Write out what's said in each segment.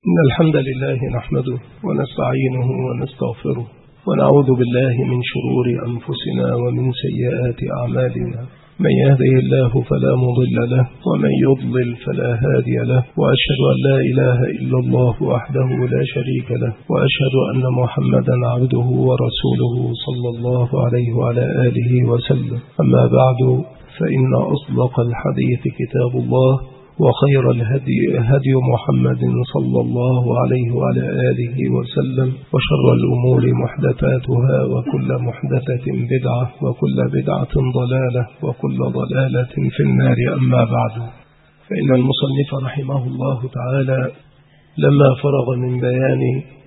إن الحمد لله نحمده ونستعينه ونستغفره ونعوذ بالله من شرور أنفسنا ومن سيئات أعمالنا. من يهده الله فلا مضل له ومن يضلل فلا هادي له، وأشهد أن لا إله إلا الله وحده لا شريك له، وأشهد أن محمدا عبده ورسوله صلى الله عليه وعلى آله وسلم. أما بعد، فإن أصدق الحديث كتاب الله، وخير الهدي هدي محمد صلى الله عليه وعلى آله وسلم، وشر الأمور محدثاتها، وكل محدثة بدعة، وكل بدعة ضلالة، وكل ضلالة في النار. أما بعد، فإن المصنف رحمه الله تعالى لما فرغ من بيان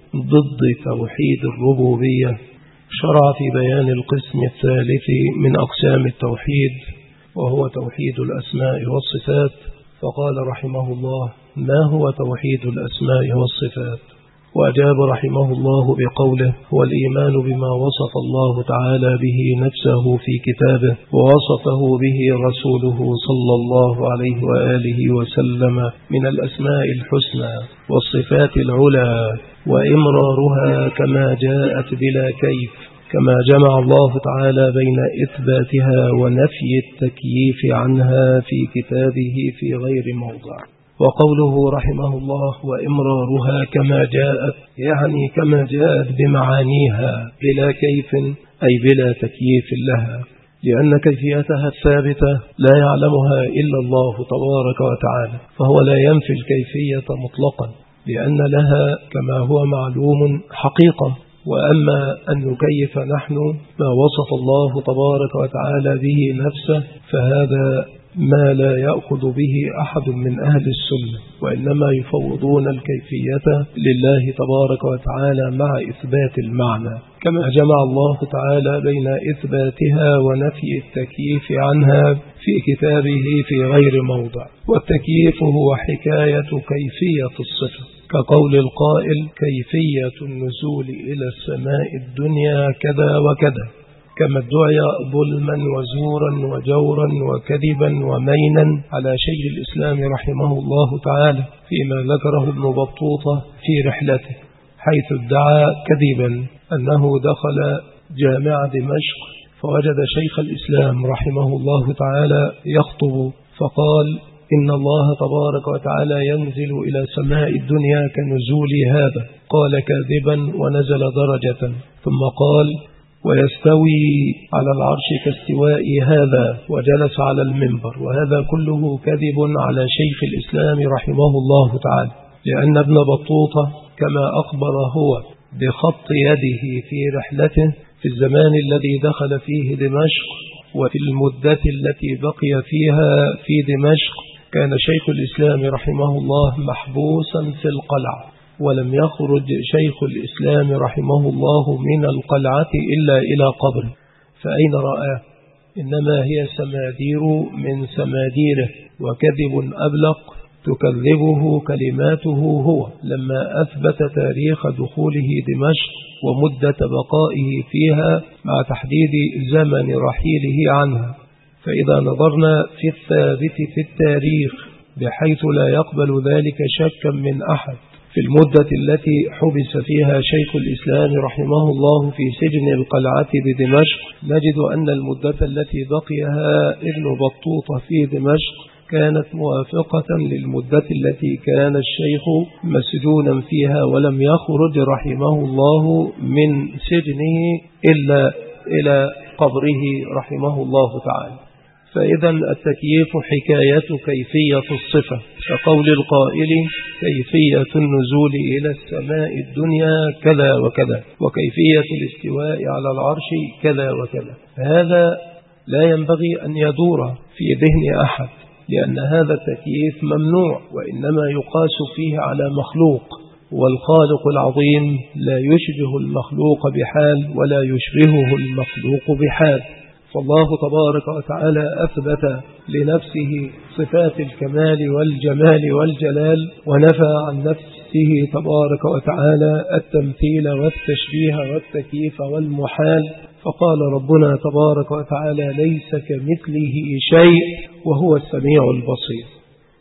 ضد توحيد الربوبية شرع في بيان القسم الثالث من أقسام التوحيد، وهو توحيد الأسماء والصفات. فقال رحمه الله: ما هو توحيد الأسماء والصفات؟ وأجاب رحمه الله بقوله: هو الإيمان بما وصف الله تعالى به نفسه في كتابه، ووصفه به رسوله صلى الله عليه وآله وسلم من الأسماء الحسنى والصفات العلى، وإمرارها كما جاءت بلا كيف، كما جمع الله تعالى بين إثباتها ونفي التكييف عنها في كتابه في غير موضع. وقوله رحمه الله: وإمرارها كما جاءت، يعني كما جاءت بمعانيها بلا كيف، أي بلا تكييف لها، لأن كيفيتها الثابتة لا يعلمها إلا الله تبارك وتعالى، فهو لا ينفي الكيفية مطلقا، لأن لها كما هو معلوم حقيقة. وأما أن نكيف نحن ما وصف الله تبارك وتعالى به نفسه، فهذا ما لا يأخذ به أحد من أهل السنة، وإنما يفوضون الكيفية لله تبارك وتعالى مع إثبات المعنى، كما جمع الله تعالى بين إثباتها ونفي التكييف عنها في كتابه في غير موضع. والتكييف هو حكاية كيفية الصفة، كقول القائل: كيفية النزول إلى السماء الدنيا كذا وكذا، كما ادعي ظلما وزورا وجورا وكذبا ومينا على شيخ الإسلام رحمه الله تعالى فيما ذكره ابن بطوطة في رحلته، حيث ادعى كذبا أنه دخل جامع دمشق فوجد شيخ الإسلام رحمه الله تعالى يخطب، فقال: إن الله تبارك وتعالى ينزل إلى سماء الدنيا كنزول هذا. قال كاذبا ونزل درجة، ثم قال: ويستوي على العرش كاستواء هذا، وجلس على المنبر. وهذا كله كذب على شيخ الإسلام رحمه الله تعالى، لأن ابن بطوطة كما أخبر هو بخط يده في رحلته في الزمان الذي دخل فيه دمشق، وفي المدة التي بقي فيها في دمشق، كان شيخ الإسلام رحمه الله محبوسا في القلعة، ولم يخرج شيخ الإسلام رحمه الله من القلعة إلا إلى قبره. فأين رآه؟ إنما هي سمادير من سماديره، وكذب أبلق تكذبه كلماته هو، لما أثبت تاريخ دخوله دمشق ومدة بقائه فيها مع تحديد زمن رحيله عنها. فإذا نظرنا في الثابت في التاريخ بحيث لا يقبل ذلك شكا من أحد، في المدة التي حبس فيها شيخ الإسلام رحمه الله في سجن القلعة بدمشق، نجد أن المدة التي بقيها ابن بطوطة في دمشق كانت موافقة للمدة التي كان الشيخ مسجونا فيها، ولم يخرج رحمه الله من سجنه إلا إلى قبره رحمه الله تعالى. فإذا التكييف حكاية كيفية الصفة، كقول القائل: كيفية النزول إلى السماء الدنيا كذا وكذا، وكيفية الاستواء على العرش كذا وكذا. هذا لا ينبغي أن يدور في ذهن أحد، لأن هذا التكييف ممنوع، وإنما يقاس فيه على مخلوق، والخالق العظيم لا يشبه المخلوق بحال ولا يشبهه المخلوق بحال. فالله تبارك وتعالى أثبت لنفسه صفات الكمال والجمال والجلال، ونفى عن نفسه تبارك وتعالى التمثيل والتشبيه والتكييف والمحال. فقال ربنا تبارك وتعالى: ليس كمثله شيء وهو السميع البصير.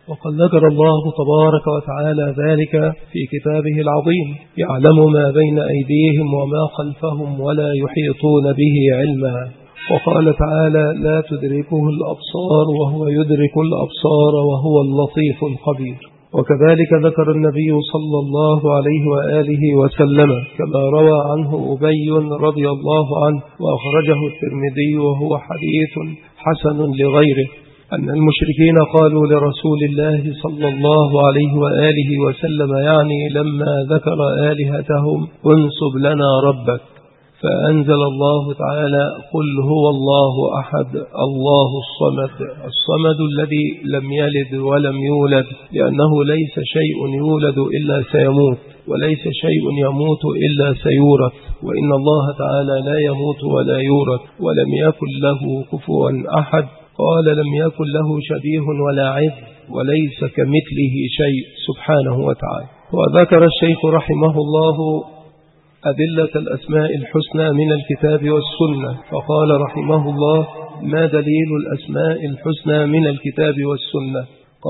وقد ذكر الله تبارك وتعالى ذلك في كتابه العظيم: يعلم ما بين أيديهم وما خلفهم ولا يحيطون به علما. وقال تعالى: لا تدركه الأبصار وهو يدرك الأبصار وهو اللطيف الخبير. وكذلك ذكر النبي صلى الله عليه وآله وسلم كما روى عنه أبي رضي الله عنه وأخرجه الترمذي وهو حديث حسن لغيره، أن المشركين قالوا لرسول الله صلى الله عليه وآله وسلم، يعني لما ذكر آلهتهم: انسب لنا ربك. فأنزل الله تعالى: قل هو الله أحد الله الصمد. الصمد الذي لم يلد ولم يولد، لأنه ليس شيء يولد إلا سيموت، وليس شيء يموت إلا سيورث، وإن الله تعالى لا يموت ولا يورث، ولم يكن له كفوا أحد. قال: لم يكن له شبيه ولا عض، وليس كمثله شيء سبحانه وتعالى. وذكر الشيخ رحمه الله أدلة الأسماء الحسنى من الكتاب والسنة، فقال رحمه الله: ما دليل الأسماء الحسنى من الكتاب والسنة؟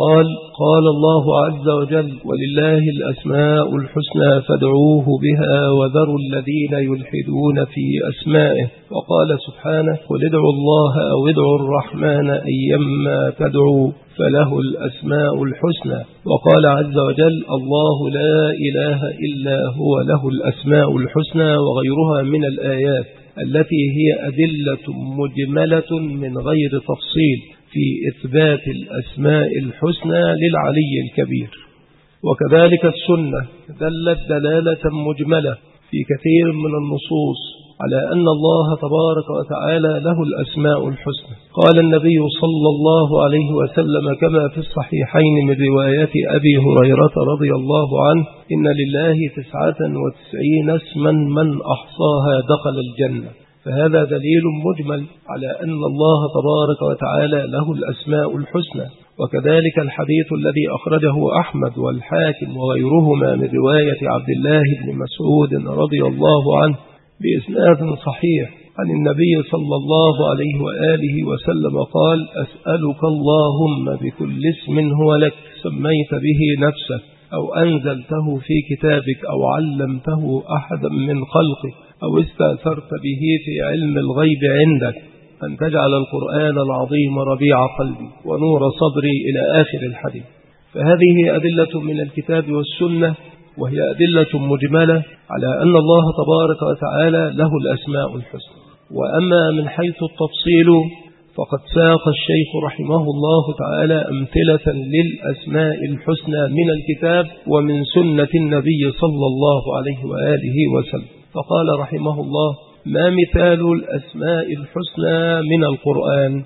قال الله عز وجل: ولله الأسماء الحسنى فادعوه بها وذروا الذين يلحدون في أسمائه. وقال سبحانه: قل ادعوا الله أو ادعوا الرحمن أيما تدعوا فله الأسماء الحسنى. وقال عز وجل: الله لا إله إلا هو له الأسماء الحسنى، وغيرها من الآيات التي هي أدلة مجملة من غير تفصيل في إثبات الأسماء الحسنى للعلي الكبير. وكذلك السنة دلت دلالة مجملة في كثير من النصوص على أن الله تبارك وتعالى له الأسماء الحسنى. قال النبي صلى الله عليه وسلم كما في الصحيحين من رواية أبي هريرة رضي الله عنه: إن لله 99 اسما من أحصاها دخل الجنة. فهذا دليل مجمل على أن الله تبارك وتعالى له الأسماء الحسنى. وكذلك الحديث الذي أخرجه أحمد والحاكم وغيرهما من رواية عبد الله بن مسعود رضي الله عنه بإسناد صحيح عن النبي صلى الله عليه وآله وسلم قال: أسألك اللهم بكل اسم هو لك سميت به نفسك أو أنزلته في كتابك أو علمته أحدا من خلقك أو استأثرت به في علم الغيب عندك أن تجعل القرآن العظيم ربيع قلبي ونور صدري إلى آخر الحديث. فهذه أدلة من الكتاب والسنة، وهي أدلة مجملة على أن الله تبارك وتعالى له الأسماء الحسنى. وأما من حيث التفصيل فقد ساق الشيخ رحمه الله تعالى أمثلة للأسماء الحسنى من الكتاب ومن سنة النبي صلى الله عليه وآله وسلم. فقال رحمه الله: ما مثال الأسماء الحسنى من القرآن؟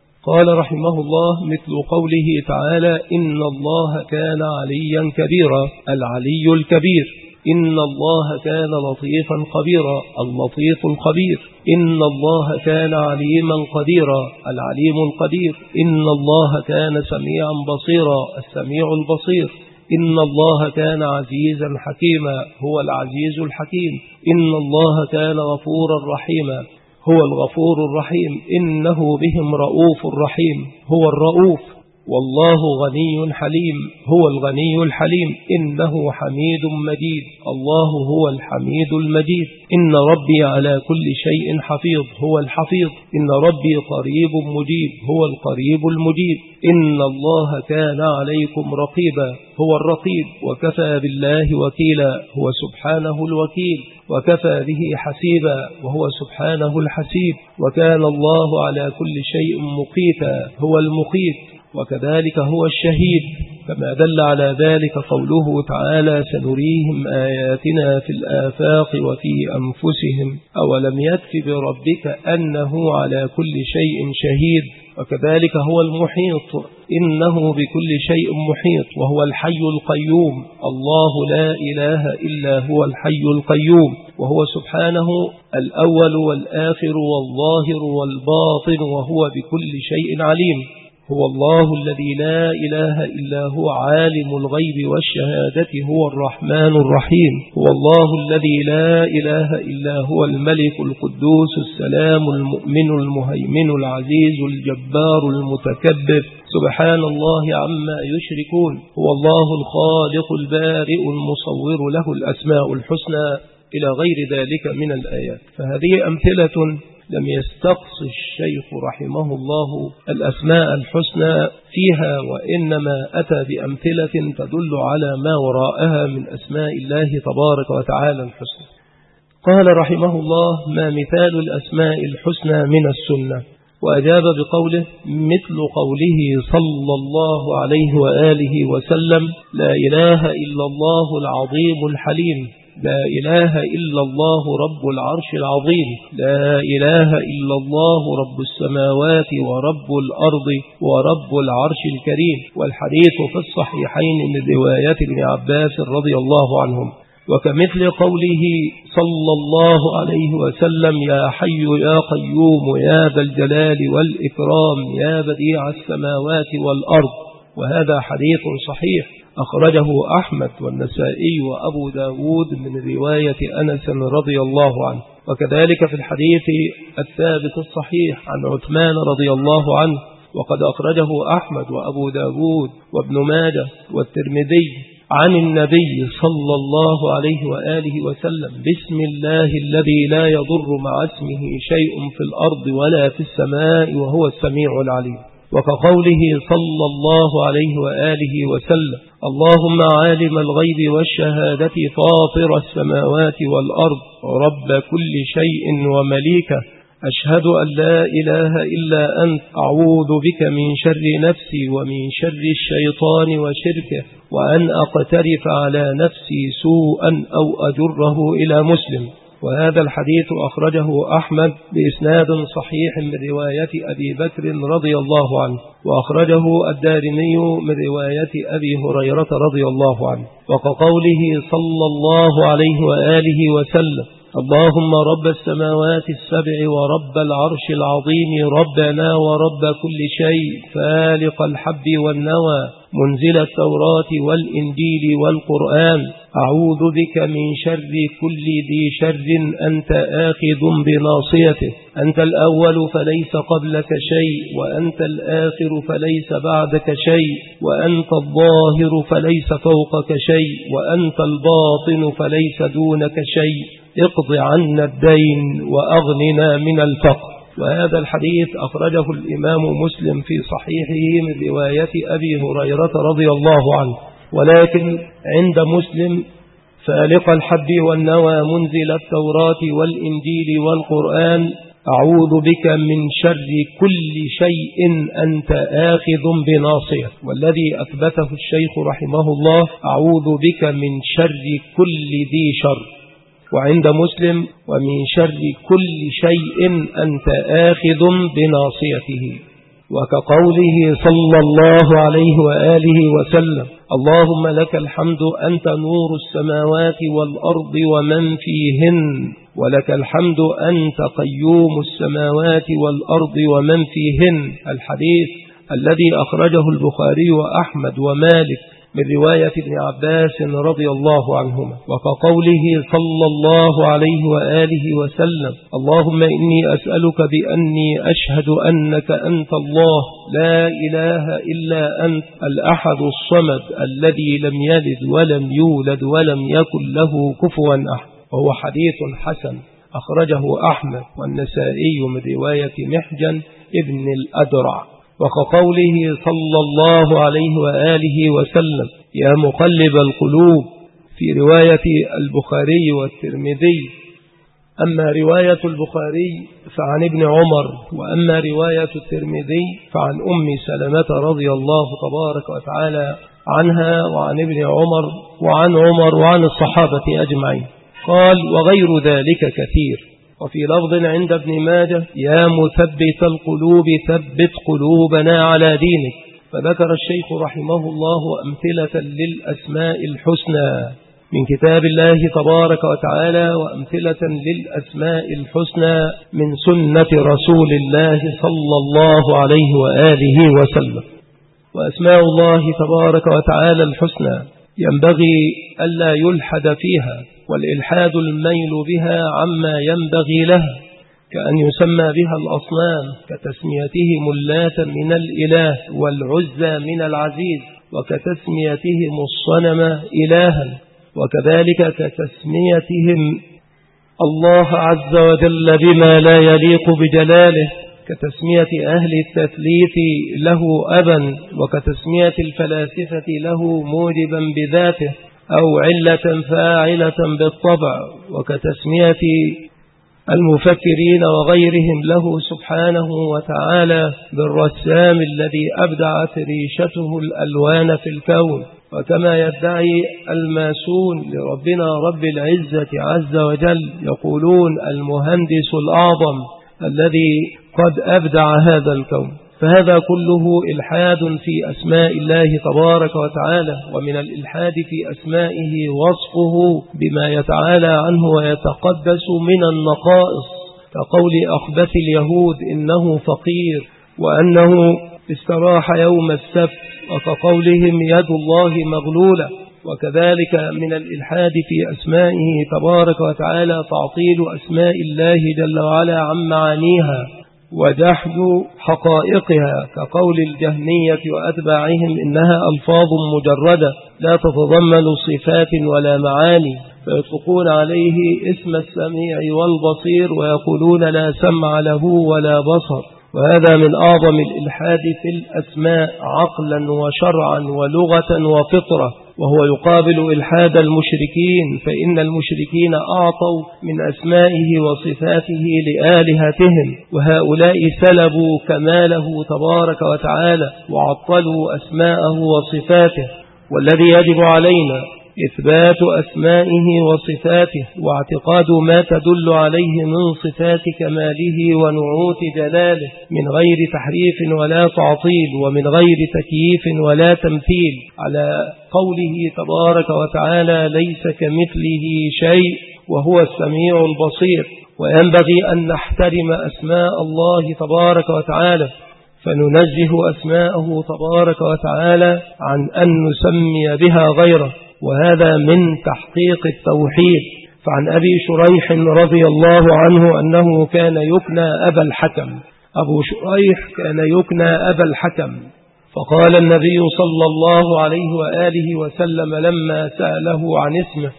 قال رحمه الله: مثل قوله تعالى: إن الله كان عليا كبيرا، العلي الكبير. إن الله كان لطيفا خبيرا، اللطيف الخبير. إن الله كان عليما قديرا، العليم القدير. إن الله كان سميعا بصيرا، السميع البصير. إن الله كان عزيزا حكيما، هو العزيز الحكيم. إن الله كان غفورا رحيما، هو الغفور الرحيم. إنه بهم رؤوف رحيم، هو الرؤوف. والله غني حليم، هو الغني الحليم. إنه حميد مجيد، الله هو الحميد المجيد. إن ربي على كل شيء حفيظ، هو الحفيظ. إن ربي قريب مجيب، هو القريب المجيب. إن الله كان عليكم رقيبا، هو الرقيب. وكفى بالله وكيلا، هو سبحانه الوكيل. وكفى به حسيبا، وهو سبحانه الحسيب. وكان الله على كل شيء مقيتا، هو المقيت. وكذلك هو الشهيد، كما دل على ذلك قوله تعالى: سنريهم آياتنا في الآفاق وفي أنفسهم أولم يكف بربك أنه على كل شيء شهيد. وكذلك هو المحيط، إنه بكل شيء محيط. وهو الحي القيوم، الله لا إله إلا هو الحي القيوم. وهو سبحانه الأول والآخر والظاهر والباطن، وهو بكل شيء عليم. هو الله الذي لا إله إلا هو عالم الغيب والشهادة هو الرحمن الرحيم. هو الله الذي لا إله إلا هو الملك القدوس السلام المؤمن المهيمن العزيز الجبار المتكبر سبحان الله عما يشركون. هو الله الخالق البارئ المصور له الأسماء الحسنى إلى غير ذلك من الآيات. فهذه أمثلة لم يستقص الشيخ رحمه الله الأسماء الحسنى فيها، وإنما أتى بأمثلة تدل على ما وراءها من أسماء الله تبارك وتعالى الحسنى. قال رحمه الله: ما مثال الأسماء الحسنى من السنة؟ وأجاب بقوله: مثل قوله صلى الله عليه وآله وسلم: لا إله إلا الله العظيم الحليم، لا إله إلا الله رب العرش العظيم، لا إله إلا الله رب السماوات ورب الأرض ورب العرش الكريم. والحديث في الصحيحين من رواية ابن عباس رضي الله عنهم. وكمثل قوله صلى الله عليه وسلم: يا حي يا قيوم يا ذا الجلال والإكرام يا بديع السماوات والأرض. وهذا حديث صحيح أخرجه أحمد والنسائي وأبو داود من رواية أنس رضي الله عنه. وكذلك في الحديث الثابت الصحيح عن عثمان رضي الله عنه، وقد أخرجه أحمد وأبو داود وابن ماجه والترمذي عن النبي صلى الله عليه وآله وسلم: بسم الله الذي لا يضر مع اسمه شيء في الأرض ولا في السماء وهو السميع العليم. وكقوله صلى الله عليه وآله وسلم: اللهم عالم الغيب والشهادة فاطر السماوات والأرض رب كل شيء ومليكه، أشهد أن لا إله إلا أنت، أعوذ بك من شر نفسي ومن شر الشيطان وشركه، وأن أقترف على نفسي سوءا أو أجره إلى مسلم. وهذا الحديث أخرجه أحمد بإسناد صحيح من رواية أبي بكر رضي الله عنه، وأخرجه الدارمي من رواية أبي هريرة رضي الله عنه. وكقوله صلى الله عليه وآله وسلم: اللهم رب السماوات السبع ورب العرش العظيم ربنا ورب كل شيء فالق الحب والنوى منزل التوراة والإنجيل والقرآن، أعوذ بك من شر كل ذي شر أنت آخذ بناصيته، أنت الأول فليس قبلك شيء، وأنت الآخر فليس بعدك شيء، وأنت الظاهر فليس فوقك شيء، وأنت الباطن فليس دونك شيء، اقض عنا الدين وأغننا من الفقر. وهذا الحديث أخرجه الإمام مسلم في صحيحه من رواية أبي هريرة رضي الله عنه. ولكن عند مسلم: فالق الحب والنوى منزل التوراة والإنجيل والقرآن، أعوذ بك من شر كل شيء أنت آخذ بناصيته. والذي أثبته الشيخ رحمه الله: أعوذ بك من شر كل ذي شر. وعند مسلم: ومن شر كل شيء أنت آخذ بناصيته. وكقوله صلى الله عليه وآله وسلم: اللهم لك الحمد أنت نور السماوات والأرض ومن فيهن، ولك الحمد أنت قيوم السماوات والأرض ومن فيهن. الحديث الذي أخرجه البخاري وأحمد ومالك من رواية ابن عباس رضي الله عنهما. وكقوله صلى الله عليه وآله وسلم: اللهم إني أسألك بأني أشهد أنك أنت الله لا إله إلا أنت الأحد الصمد الذي لم يلد ولم يولد ولم يكن له كفوا أحد. وهو حديث حسن أخرجه أحمد والنسائي من رواية محجن ابن الأدرع. وكقوله صلى الله عليه وآله وسلم: يا مقلب القلوب، في رواية البخاري والترمذي. أما رواية البخاري فعن ابن عمر، وأما رواية الترمذي فعن أم سلمة رضي الله تبارك وتعالى عنها وعن ابن عمر وعن عمر وعن الصحابة أجمعين. قال: وغير ذلك كثير. وفي لفظ عند ابن ماجه: يا مثبت القلوب ثبت قلوبنا على دينك. فذكر الشيخ رحمه الله أمثلة للأسماء الحسنى، من كتاب الله تبارك وتعالى وأمثلة للأسماء الحسنى من سنة رسول الله صلى الله عليه وآله وسلم. وأسماء الله تبارك وتعالى الحسنى ينبغي ألا يلحد فيها، والإلحاد الميل بها عما ينبغي لها، كأن يسمى بها الأصنام كتسميتهم اللات من الإله والعزى من العزيز، وكتسميتهم الصنم إلها، وكذلك كتسميتهم الله عز وجل بما لا يليق بجلاله، كتسمية أهل التثليث له أبا، وكتسمية الفلاسفة له موجبا بذاته أو علة فاعلة بالطبع، وكتسمية المفكرين وغيرهم له سبحانه وتعالى بالرسام الذي أبدعت ريشته الألوان في الكون. وكما يدعي الماسون لربنا رب العزة عز وجل يقولون المهندس الأعظم الذي قد أبدع هذا الكون. فهذا كله إلحاد في أسماء الله تبارك وتعالى، ومن الإلحاد في أسمائه وصفه بما يتعالى عنه ويتقدس من النقائص، كقول أخبث اليهود إنه فقير وأنه استراح يوم السبت، وكقولهم يد الله مغلولة. وكذلك من الإلحاد في أسمائه تبارك وتعالى تعطيل أسماء الله جل وعلا عن معانيها وجحد حقائقها، كقول الجهمية وأتباعهم إنها ألفاظ مجردة لا تتضمن صفات ولا معاني، فيطلقون عليه اسم السميع والبصير ويقولون لا سمع له ولا بصر. وهذا من أعظم الإلحاد في الأسماء عقلا وشرعا ولغة وفطرة، وهو يقابل إلحاد المشركين، فإن المشركين أعطوا من أسمائه وصفاته لآلهتهم، وهؤلاء سلبوا كماله تبارك وتعالى وعطلوا أسماءه وصفاته. والذي يجب علينا إثبات أسمائه وصفاته واعتقاد ما تدل عليه من صفات كماله ونعوت جلاله من غير تحريف ولا تعطيل، ومن غير تكييف ولا تمثيل، على قوله تبارك وتعالى ليس كمثله شيء وهو السميع البصير. وينبغي أن نحترم أسماء الله تبارك وتعالى، فننزه أسماءه تبارك وتعالى عن أن نسمي بها غيره، وهذا من تحقيق التوحيد. فعن أبي شريح رضي الله عنه أنه كان يكنى أبا الحكم. أبو شريح كان يكنى أبا الحكم، فقال النبي صلى الله عليه وآله وسلم لما سأله عن اسمه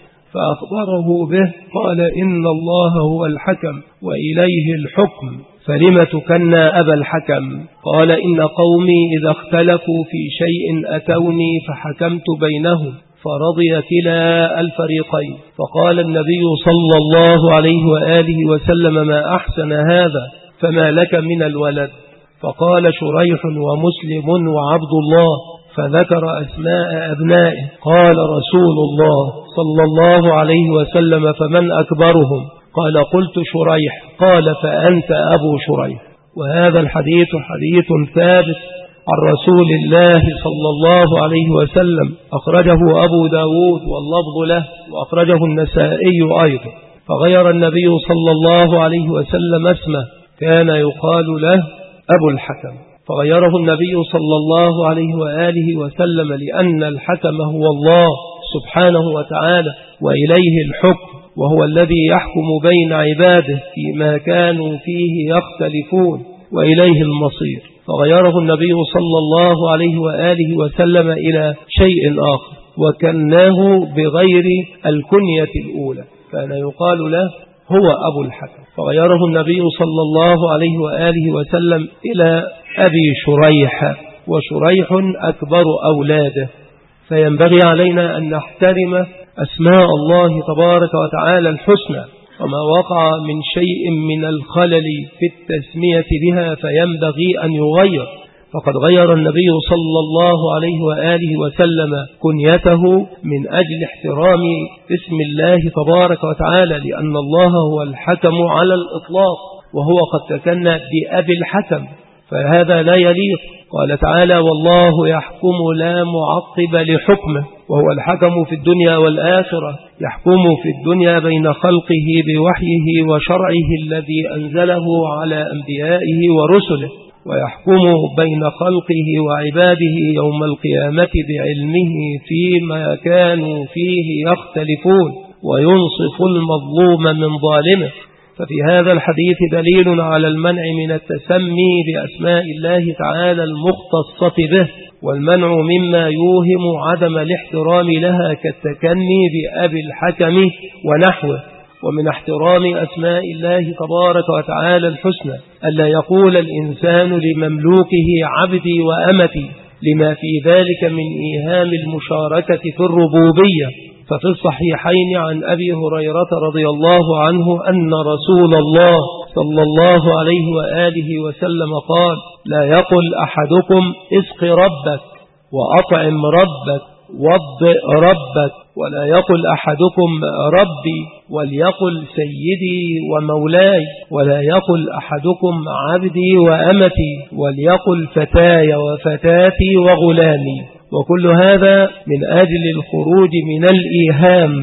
فأخبره به قال إن الله هو الحكم وإليه الحكم، فلم تكنى أبا الحكم؟ قال إن قومي إذا اختلفوا في شيء أتوني فحكمت بينهم فرضي كلا الفريقين. فقال النبي صلى الله عليه وآله وسلم ما أحسن هذا، فما لك من الولد؟ فقال شريح ومسلم وعبد الله، فذكر أسماء أبنائه. قال رسول الله صلى الله عليه وسلم فمن أكبرهم؟ قال قلت شريح. قال فأنت أبو شريح. وهذا الحديث حديث ثابت عن رسول الله صلى الله عليه وسلم، أخرجه أبو داود واللفظ له، وأخرجه النسائي أيضا. فغير النبي صلى الله عليه وسلم اسمه، كان يقال له أبو الحكم، فغيره النبي صلى الله عليه وآله وسلم لأن الحكم هو الله سبحانه وتعالى، وإليه الحكم، وهو الذي يحكم بين عباده فيما كانوا فيه يختلفون، وإليه المصير. فغيره النبي صلى الله عليه وآله وسلم إلى شيء آخر، وكناه بغير الكنية الأولى، كان يقال له هو أبو الحكم. فغيره النبي صلى الله عليه وآله وسلم إلى أبي شريح، وشريح أكبر أولاده. فينبغي علينا أن نحترم أسماء الله تبارك وتعالى الحسنى، وما وقع من شيء من الخلل في التسمية بها فينبغي أن يغير. فقد غير النبي صلى الله عليه وآله وسلم كنيته من أجل احترام اسم الله تبارك وتعالى، لأن الله هو الحكم على الإطلاق، وهو قد تكنى بأبي الحكم، فهذا لا يليق. قال تعالى: والله يحكم لا معقب لحكمه، وهو الحكم في الدنيا والآخرة، يحكم في الدنيا بين خلقه بوحيه وشرعه الذي أنزله على أنبيائه ورسله، ويحكم بين خلقه وعباده يوم القيامة بعلمه فيما كانوا فيه يختلفون، وينصف المظلوم من ظالمه. ففي هذا الحديث دليل على المنع من التسمي بأسماء الله تعالى المختصة به، والمنع مما يوهم عدم الاحترام لها كالتكني بأبي الحكم ونحوه. ومن احترام أسماء الله تبارك وتعالى الحسنى ألا يقول الإنسان لمملوكه عبدي وأمتي، لما في ذلك من إيهام المشاركة في الربوبية. ففي الصحيحين عن أبي هريرة رضي الله عنه أن رسول الله صلى الله عليه وآله وسلم قال: لا يقل أحدكم اسق ربك وأطعم ربك وضئ ربك، ولا يقل أحدكم ربي وليقل سيدي ومولاي، ولا يقل أحدكم عبدي وأمتي وليقل فتاي وفتاتي وغلامي. وكل هذا من أجل الخروج من الإيهام،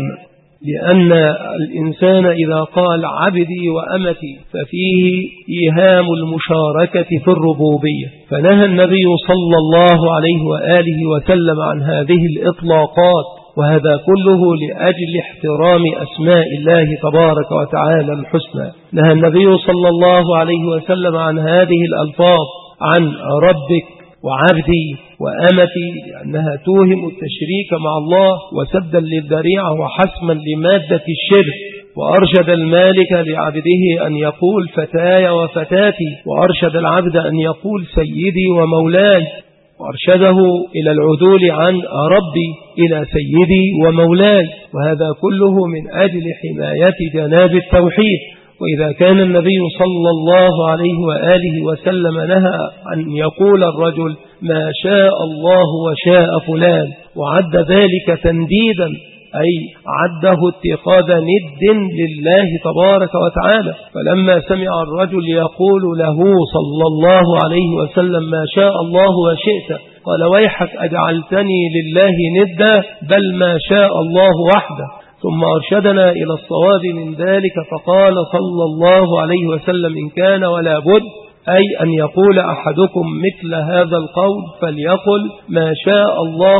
لأن الإنسان إذا قال عبدي وأمتي ففيه إيهام المشاركة في الربوبية، فنهى النبي صلى الله عليه وآله وسلم عن هذه الإطلاقات، وهذا كله لأجل احترام أسماء الله تبارك وتعالى الحسنى. نهى النبي صلى الله عليه وسلم عن هذه الألفاظ، عن ربك وعبدي وأمتي، لأنها توهم التشريك مع الله وسدا للذريعة وحسما لمادة الشرك. وأرشد المالك لعبده أن يقول فتاي وفتاتي، وأرشد العبد أن يقول سيدي ومولاي، وأرشده إلى العدول عن ربي إلى سيدي ومولاي، وهذا كله من أجل حماية جناب التوحيد. وإذا كان النبي صلى الله عليه وآله وسلم نهى أن يقول الرجل ما شاء الله وشاء فلان، وعد ذلك تنديدا، أي عده اتخاذ ند لله تبارك وتعالى. فلما سمع الرجل يقول له صلى الله عليه وسلم ما شاء الله وشئت، قال: ويحك أجعلتني لله ندا، بل ما شاء الله وحده. ثم أرشدنا إلى الصواب من ذلك فقال صلى الله عليه وسلم: إن كان ولا بد، أي أن يقول أحدكم مثل هذا القول فليقل ما شاء الله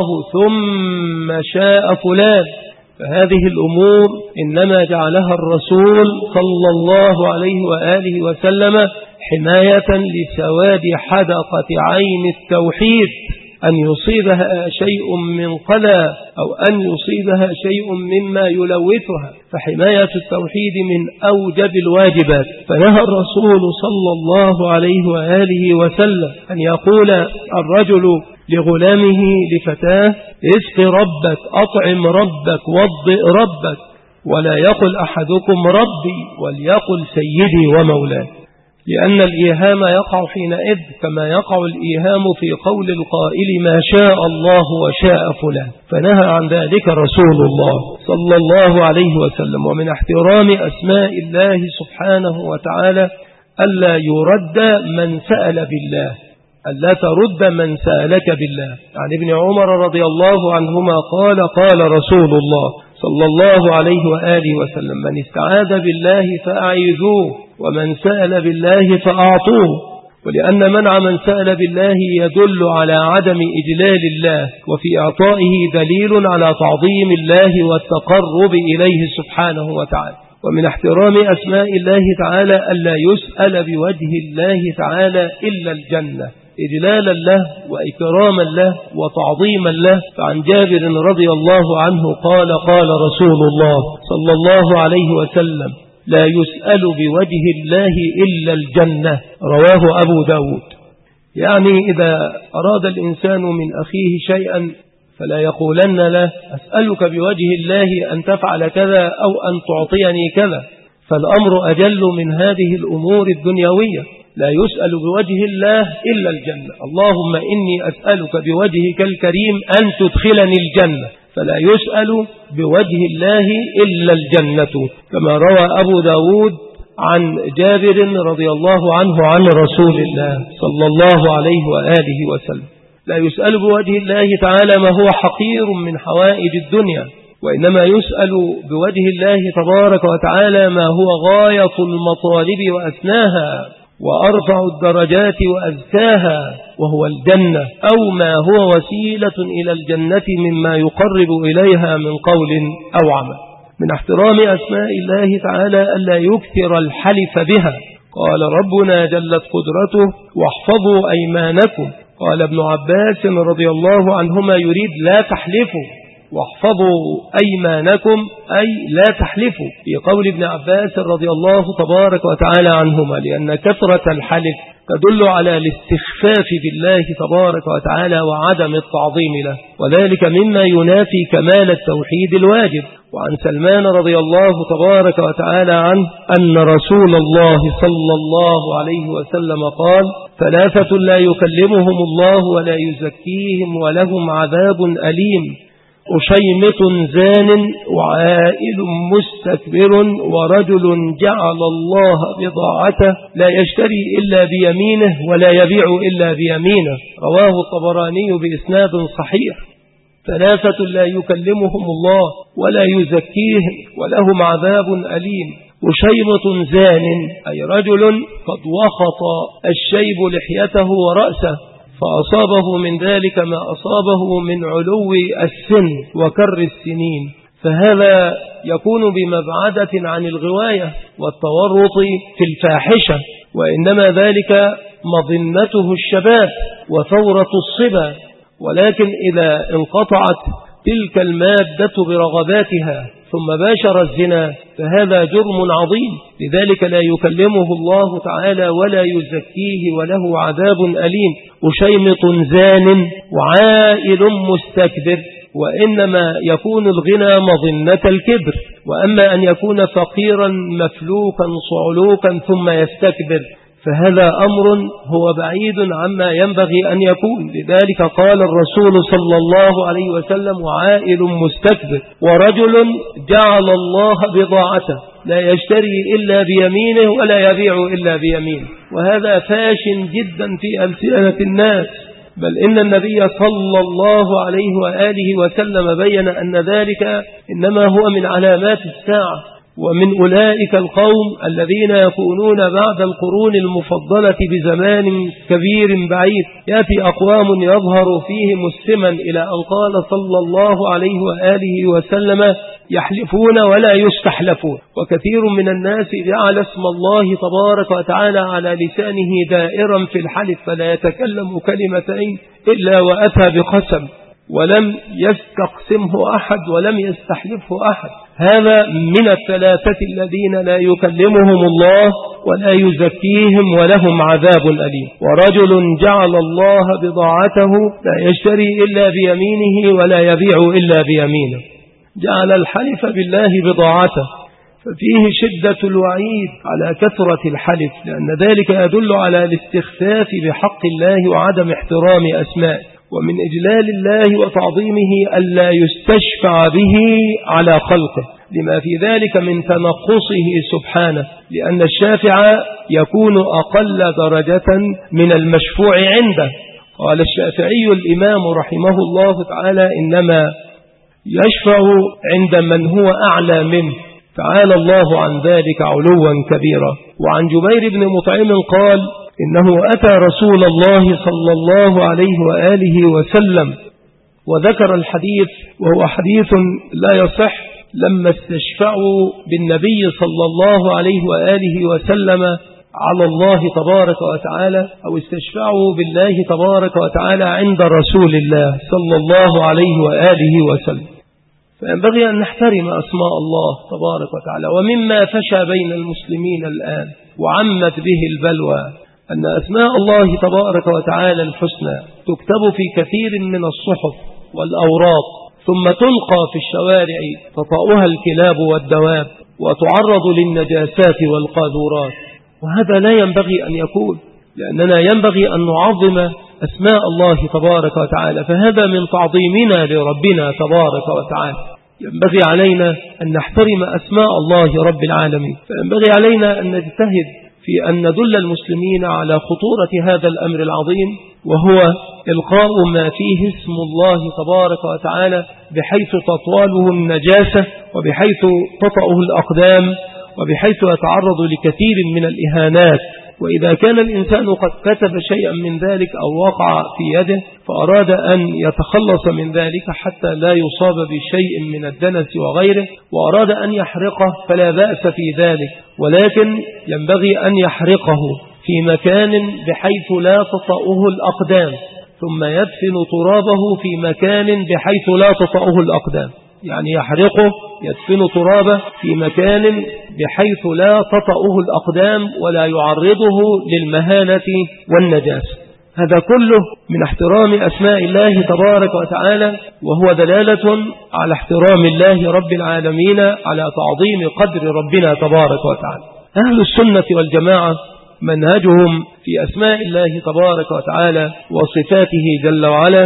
ثم شاء فلان. فهذه الأمور إنما جعلها الرسول صلى الله عليه وآله وسلم حماية لسواد حدقة عين التوحيد، أن يصيبها شيء من قلى أو أن يصيبها شيء مما يلوثها، فحماية التوحيد من أوجب الواجبات. فنهى الرسول صلى الله عليه وآله وسلم أن يقول الرجل لغلامه لفتاه: اسق ربك، أطعم ربك، وضئ ربك، ولا يقل أحدكم ربي وليقل سيدي ومولاي، لأن الإيهام يقع حينئذ كما يقع الإيهام في قول القائل ما شاء الله وشاء فلان. فنهى عن ذلك رسول الله صلى الله عليه وسلم. ومن احترام أسماء الله سبحانه وتعالى ألا يرد من سأل بالله، ألا ترد من سألك بالله. عن ابن عمر رضي الله عنهما قال: قال رسول الله صلى الله عليه وآله وسلم: من استعاذ بالله فأعيذوه، ومن سأل بالله فأعطوه. ولأن منع من سأل بالله يدل على عدم إجلال الله، وفي إعطائه دليل على تعظيم الله والتقرب إليه سبحانه وتعالى. ومن احترام أسماء الله تعالى ألا يسأل بوجه الله تعالى إلا الجنة، إجلالا له وإكراما له وتعظيما له. فعن جابر رضي الله عنه قال: قال رسول الله صلى الله عليه وسلم: لا يسأل بوجه الله إلا الجنة، رواه أبو داود. يعني إذا أراد الإنسان من أخيه شيئا فلا يقولن له: أسألك بوجه الله أن تفعل كذا أو أن تعطيني كذا، فالأمر أجل من هذه الأمور الدنيوية. لا يسأل بوجه الله إلا الجنة. اللهم إني أسألك بوجهك الكريم أن تدخلني الجنة، فلا يسأل بوجه الله إلا الجنة. كما روى أبو داود عن جابر رضي الله عنه عن رسول الله صلى الله عليه وآله وسلم: لا يسأل بوجه الله تعالى ما هو حقير من حوائج الدنيا، وإنما يسأل بوجه الله تبارك وتعالى ما هو غاية المطالب وأسناها وأرفع الدرجات وأزكاها، وهو الجنة، أو ما هو وسيلة إلى الجنة مما يقرب إليها من قول أو عمل. من احترام أسماء الله تعالى ألا يكثر الحلف بها. قال ربنا جلت قدرته: واحفظوا أيمانكم. قال ابن عباس رضي الله عنهما: يريد لا تحلفوا، واحفظوا أيمانكم أي لا تحلفوا، في قول ابن عباس رضي الله تبارك وتعالى عنهما، لأن كثرة الحلف تدل على الاستخفاف بالله تبارك وتعالى وعدم التعظيم له، وذلك مما ينافي كمال التوحيد الواجب. وعن سلمان رضي الله تبارك وتعالى عنه أن رسول الله صلى الله عليه وسلم قال: 3 لا يكلمهم الله ولا يزكيهم ولهم عذاب أليم: أشيمط زان، وعائل مستكبر، ورجل جعل الله بضاعته لا يشتري إلا بيمينه ولا يبيع إلا بيمينه. رواه الطبراني بإسناد صحيح. 3 لا يكلمهم الله ولا يزكيهم ولهم عذاب أليم: أشيمط زان، أي رجل قد وخط الشيب لحيته ورأسه فأصابه من ذلك ما أصابه من علو السن وكر السنين، فهذا يكون بمبعدة عن الغواية والتورط في الفاحشة، وإنما ذلك مظنته الشباب وثورة الصبا، ولكن إذا انقطعت تلك المادة برغباتها ثم باشر الزنا فهذا جرم عظيم. لذلك لا يكلمه الله تعالى ولا يزكيه وله عذاب أليم: أشيمط زان، وعائل مستكبر. وإنما يكون الغنى مظنة الكبر، وأما أن يكون فقيرا مفلوكا صعلوكا ثم يستكبر فهذا أمر هو بعيد عما ينبغي أن يكون. لذلك قال الرسول صلى الله عليه وسلم: وعائل مستكبر، ورجل جعل الله بضاعته لا يشتري إلا بيمينه ولا يبيع إلا بيمينه. وهذا فاش جدا في ألسنة الناس، بل إن النبي صلى الله عليه وآله وسلم بين أن ذلك إنما هو من علامات الساعة، ومن أولئك القوم الذين يكونون بعد القرون المفضلة بزمان كبير بعيد، يأتي أقوام يظهر فيهم السمن، إلى أن قال صلى الله عليه وآله وسلم: يحلفون ولا يستحلفون. وكثير من الناس جعل اسم الله تبارك وتعالى على لسانه دائرا في الحلف، فلا يتكلم كلمتين إلا وأتى بقسم، ولم يستقسمه أحد ولم يستحلفه أحد. هذا من 3 الذين لا يكلمهم الله ولا يزكيهم ولهم عذاب أليم: ورجل جعل الله بضاعته لا يشتري إلا بيمينه ولا يبيع إلا بيمينه. جعل الحلف بالله بضاعته، ففيه شدة الوعيد على كثرة الحلف، لأن ذلك يدل على الاستخفاف بحق الله وعدم احترام أسمائه، ومن إجلال الله وتعظيمه ألا يستشفع به على خلقه، لما في ذلك من تنقصه سبحانه، لأن الشافع يكون أقل درجة من المشفوع عنده. قال الشافعي الإمام رحمه الله تعالى: إنما يشفع عند من هو أعلى منه، تعالى الله عن ذلك علوا كبيرا. وعن جبير بن مطعم قال: إنه أتى رسول الله صلى الله عليه وآله وسلم، وذكر الحديث وهو حديث لا يصح، لما استشفعوا بالنبي صلى الله عليه وآله وسلم على الله تبارك وتعالى، أو استشفعوا بالله تبارك وتعالى عند رسول الله صلى الله عليه وآله وسلم. فينبغي أن نحترم أسماء الله تبارك وتعالى. ومما فشى بين المسلمين الآن وعمت به البلوى أن أسماء الله تبارك وتعالى الحسنى تكتب في كثير من الصحف والأوراق، ثم تلقى في الشوارع تطأها الكلاب والدواب وتعرض للنجاسات والقاذورات، وهذا لا ينبغي أن يكون، لأننا ينبغي أن نعظم أسماء الله تبارك وتعالى، فهذا من تعظيمنا لربنا تبارك وتعالى. ينبغي علينا أن نحترم أسماء الله رب العالمين، فينبغي علينا أن نجتهد في أن ندل المسلمين على خطورة هذا الأمر العظيم، وهو إلقاء ما فيه اسم الله تبارك وتعالى بحيث تطواله النجاسة، وبحيث تطأه الأقدام، وبحيث يتعرض لكثير من الإهانات. وإذا كان الإنسان قد كتب شيئا من ذلك أو وقع في يده فأراد أن يتخلص من ذلك حتى لا يصاب بشيء من الدنس وغيره، وأراد أن يحرقه فلا بأس في ذلك، ولكن ينبغي أن يحرقه في مكان بحيث لا تطأه الأقدام، ثم يدفن ترابه في مكان بحيث لا تطأه الأقدام، يعني يحرقه يدفن ترابه في مكان بحيث لا تطأه الأقدام ولا يعرضه للمهانة والنجاسة. هذا كله من احترام أسماء الله تبارك وتعالى، وهو دلالة على احترام الله رب العالمين، على تعظيم قدر ربنا تبارك وتعالى. أهل السنة والجماعة منهجهم في أسماء الله تبارك وتعالى وصفاته جل وعلا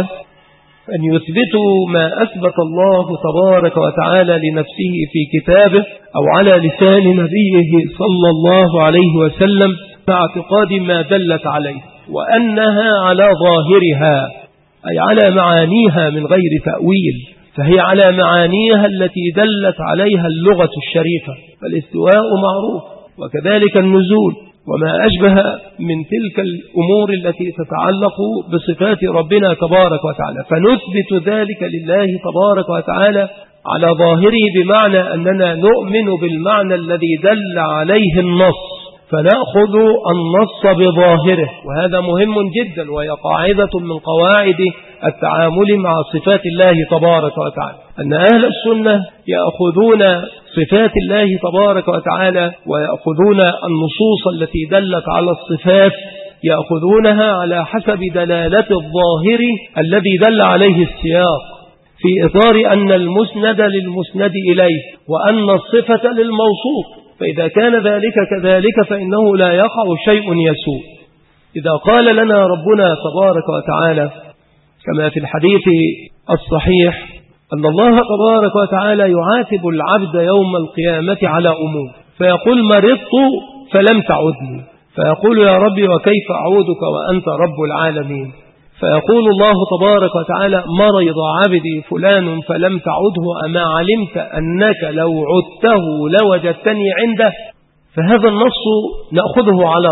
أن يثبتوا ما أثبت الله تبارك وتعالى لنفسه في كتابه أو على لسان نبيه صلى الله عليه وسلم، مع اعتقاد ما دلت عليه، وأنها على ظاهرها أي على معانيها من غير تأويل، فهي على معانيها التي دلت عليها اللغة الشريفة، فالاستواء معروف، وكذلك النزول وما أشبه من تلك الأمور التي تتعلق بصفات ربنا تبارك وتعالى، فنثبت ذلك لله تبارك وتعالى على ظاهره، بمعنى أننا نؤمن بالمعنى الذي دل عليه النص، فنأخذ النص بظاهره، وهذا مهم جدا، وهي قاعدة من قواعد التعامل مع صفات الله تبارك وتعالى، أن أهل السنة يأخذون صفات الله تبارك وتعالى ويأخذون النصوص التي دلت على الصفات، يأخذونها على حسب دلالة الظاهر الذي دل عليه السياق، في إطار أن المسند للمسند إليه، وأن الصفة للموصوف، فإذا كان ذلك كذلك فإنه لا يقع شيء يسوء. إذا قال لنا ربنا تبارك وتعالى كما في الحديث الصحيح أن الله تبارك وتعالى يعاتب العبد يوم القيامة على أمور، فيقول مرضت فلم تعدني، فيقول يا ربي وكيف أعودك وأنت رب العالمين، فيقول الله تبارك وتعالى مرض عبدي فلان فلم تعده أما علمت أنك لو عدته لوجدتني عنده. فهذا النص نأخذه على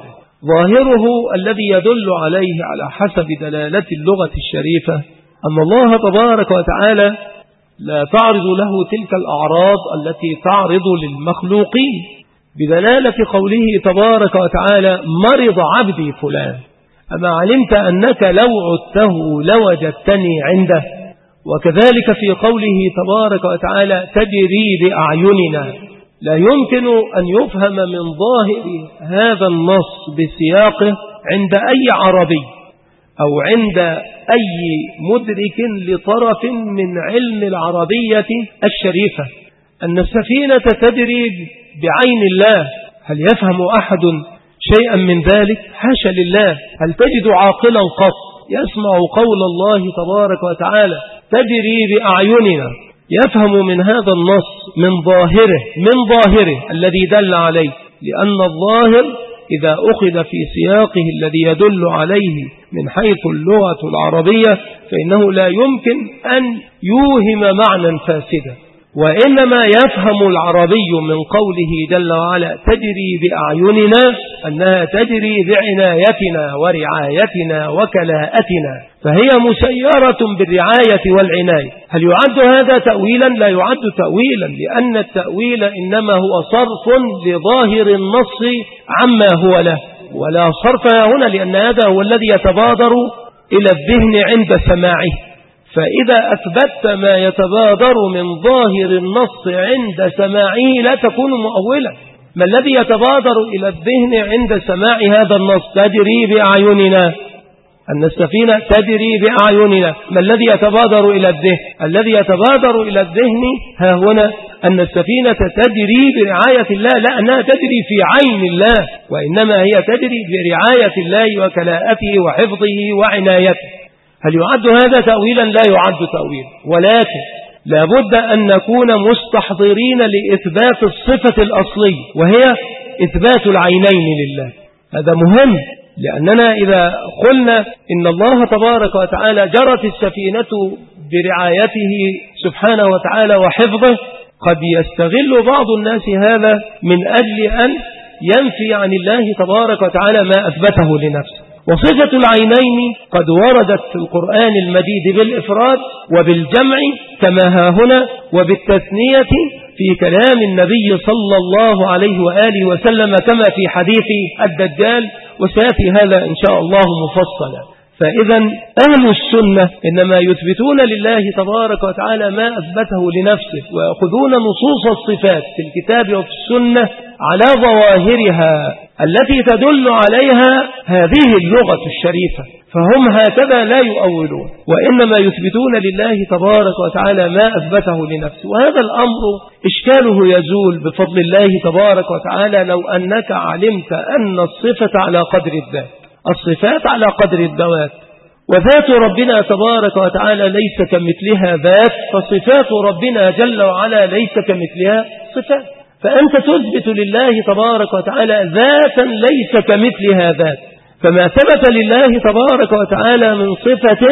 ظاهره الذي يدل عليه على حسب دلالة اللغة الشريفة أن الله تبارك وتعالى لا تعرض له تلك الأعراض التي تعرض للمخلوقين، بدلالة قوله تبارك وتعالى مرض عبدي فلان أما علمت أنك لو عدته لوجدتني عنده. وكذلك في قوله تبارك وتعالى تجري بأعيننا، لا يمكن أن يفهم من ظاهر هذا النص بسياقه عند أي عربي أو عند أي مدرك لطرف من علم العربية الشريفة أن السفينة تجري بعين الله. هل يفهم أحد شيئا من ذلك؟ حاشا لله. هل تجد عاقلا قط يسمع قول الله تبارك وتعالى تجري بأعيننا يفهم من هذا النص من ظاهره الذي دل عليه؟ لأن الظاهر إذا أخذ في سياقه الذي يدل عليه من حيث اللغة العربية فإنه لا يمكن أن يوهم معنى فاسدا، وإنما يفهم العربي من قوله جل وعلا تجري بأعيننا أنها تجري بعنايتنا ورعايتنا وكلاءتنا، فهي مسيرة بالرعاية والعناية. هل يعد هذا تأويلا؟ لا يعد تأويلا، لأن التأويل إنما هو صرف لظاهر النص عما هو له، ولا صرف هنا لأن هذا هو الذي يتبادر إلى الذهن عند سماعه. فإذا أثبتت ما يتبادر من ظاهر النص عند سماعه لا تكون مؤولا. ما الذي يتبادر إلى الذهن عند سماع هذا النص؟ تجري بأعيننا، أن السفينة تجري بأعيننا. ما الذي يتبادر إلى الذهن؟ الذي يتبادر إلى الذهن ها هنا أن السفينة تجري برعاية الله، لا أنها تجري في عين الله، وإنما هي تجري برعاية الله وكلاءته وحفظه وعنايته. هل يعد هذا تأويلا؟ لا يعد تأويلا، ولكن لابد أن نكون مستحضرين لإثبات الصفة الأصلية، وهي إثبات العينين لله. هذا مهم، لأننا إذا قلنا إن الله تبارك وتعالى جرت السفينة برعايته سبحانه وتعالى وحفظه، قد يستغل بعض الناس هذا من أجل أن ينفي عن الله تبارك وتعالى ما أثبته لنفسه. وصفة العينين قد وردت في القرآن المجيد بالإفراد وبالجمع كما ها هنا، وبالتثنية في كلام النبي صلى الله عليه وآله وسلم كما في حديث الدجال، وسيأتي هذا إن شاء الله مفصلا. فإذا أهل السنة إنما يثبتون لله تبارك وتعالى ما أثبته لنفسه، ويأخذون نصوص الصفات في الكتاب وفي السنة على ظواهرها التي تدل عليها هذه اللغة الشريفة، فهم هكذا لا يؤولون، وإنما يثبتون لله تبارك وتعالى ما أثبته لنفسه. وهذا الأمر إشكاله يزول بفضل الله تبارك وتعالى لو أنك علمت أن الصفة على قدر الذات، الصفات على قدر الذوات، وذات ربنا تبارك وتعالى ليس كمثلها ذات، فصفات ربنا جل وعلا ليس كمثلها صفات. فأنت تثبت لله تبارك وتعالى ذاتا ليس كمثلها ذات، فما ثبت لله تبارك وتعالى من صفة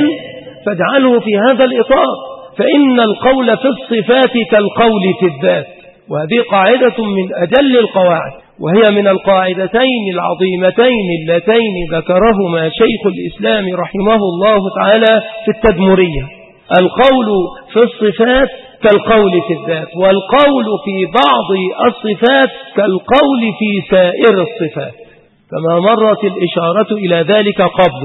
فاجعله في هذا الإطار، فإن القول في الصفات كالقول في الذات. وهذه قاعدة من أجل القواعد، وهي من القاعدتين العظيمتين اللتين ذكرهما شيخ الإسلام رحمه الله تعالى في التدمرية: القول في الصفات كالقول في الذات، والقول في بعض الصفات كالقول في سائر الصفات، كما مرت الإشارة إلى ذلك قبل.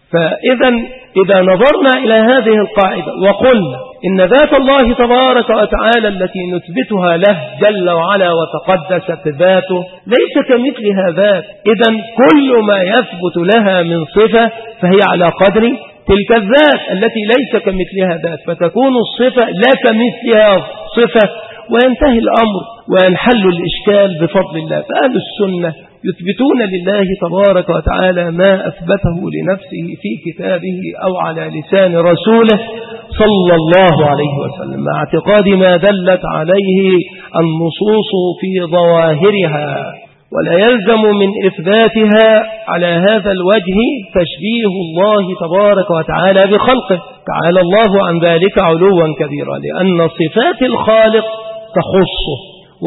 فإذا إذا نظرنا إلى هذه القاعدة وقلنا إن ذات الله تبارك وتعالى التي نثبتها له جل وعلا وتقدست ذاته ليس كمثلها ذات، إذن كل ما يثبت لها من صفة فهي على قدر تلك الذات التي ليس كمثلها ذات، فتكون الصفة لا كمثلها صفة، وينتهي الأمر وينحل الإشكال بفضل الله. فأهل السنة يثبتون لله تبارك وتعالى ما أثبته لنفسه في كتابه أو على لسان رسوله صلى الله عليه وسلم، مع اعتقاد ما دلت عليه النصوص في ظواهرها، ولا يلزم من إثباتها على هذا الوجه تشبيه الله تبارك وتعالى بخلقه، تعالى الله عن ذلك علوا كبيرا، لأن صفات الخالق تخصه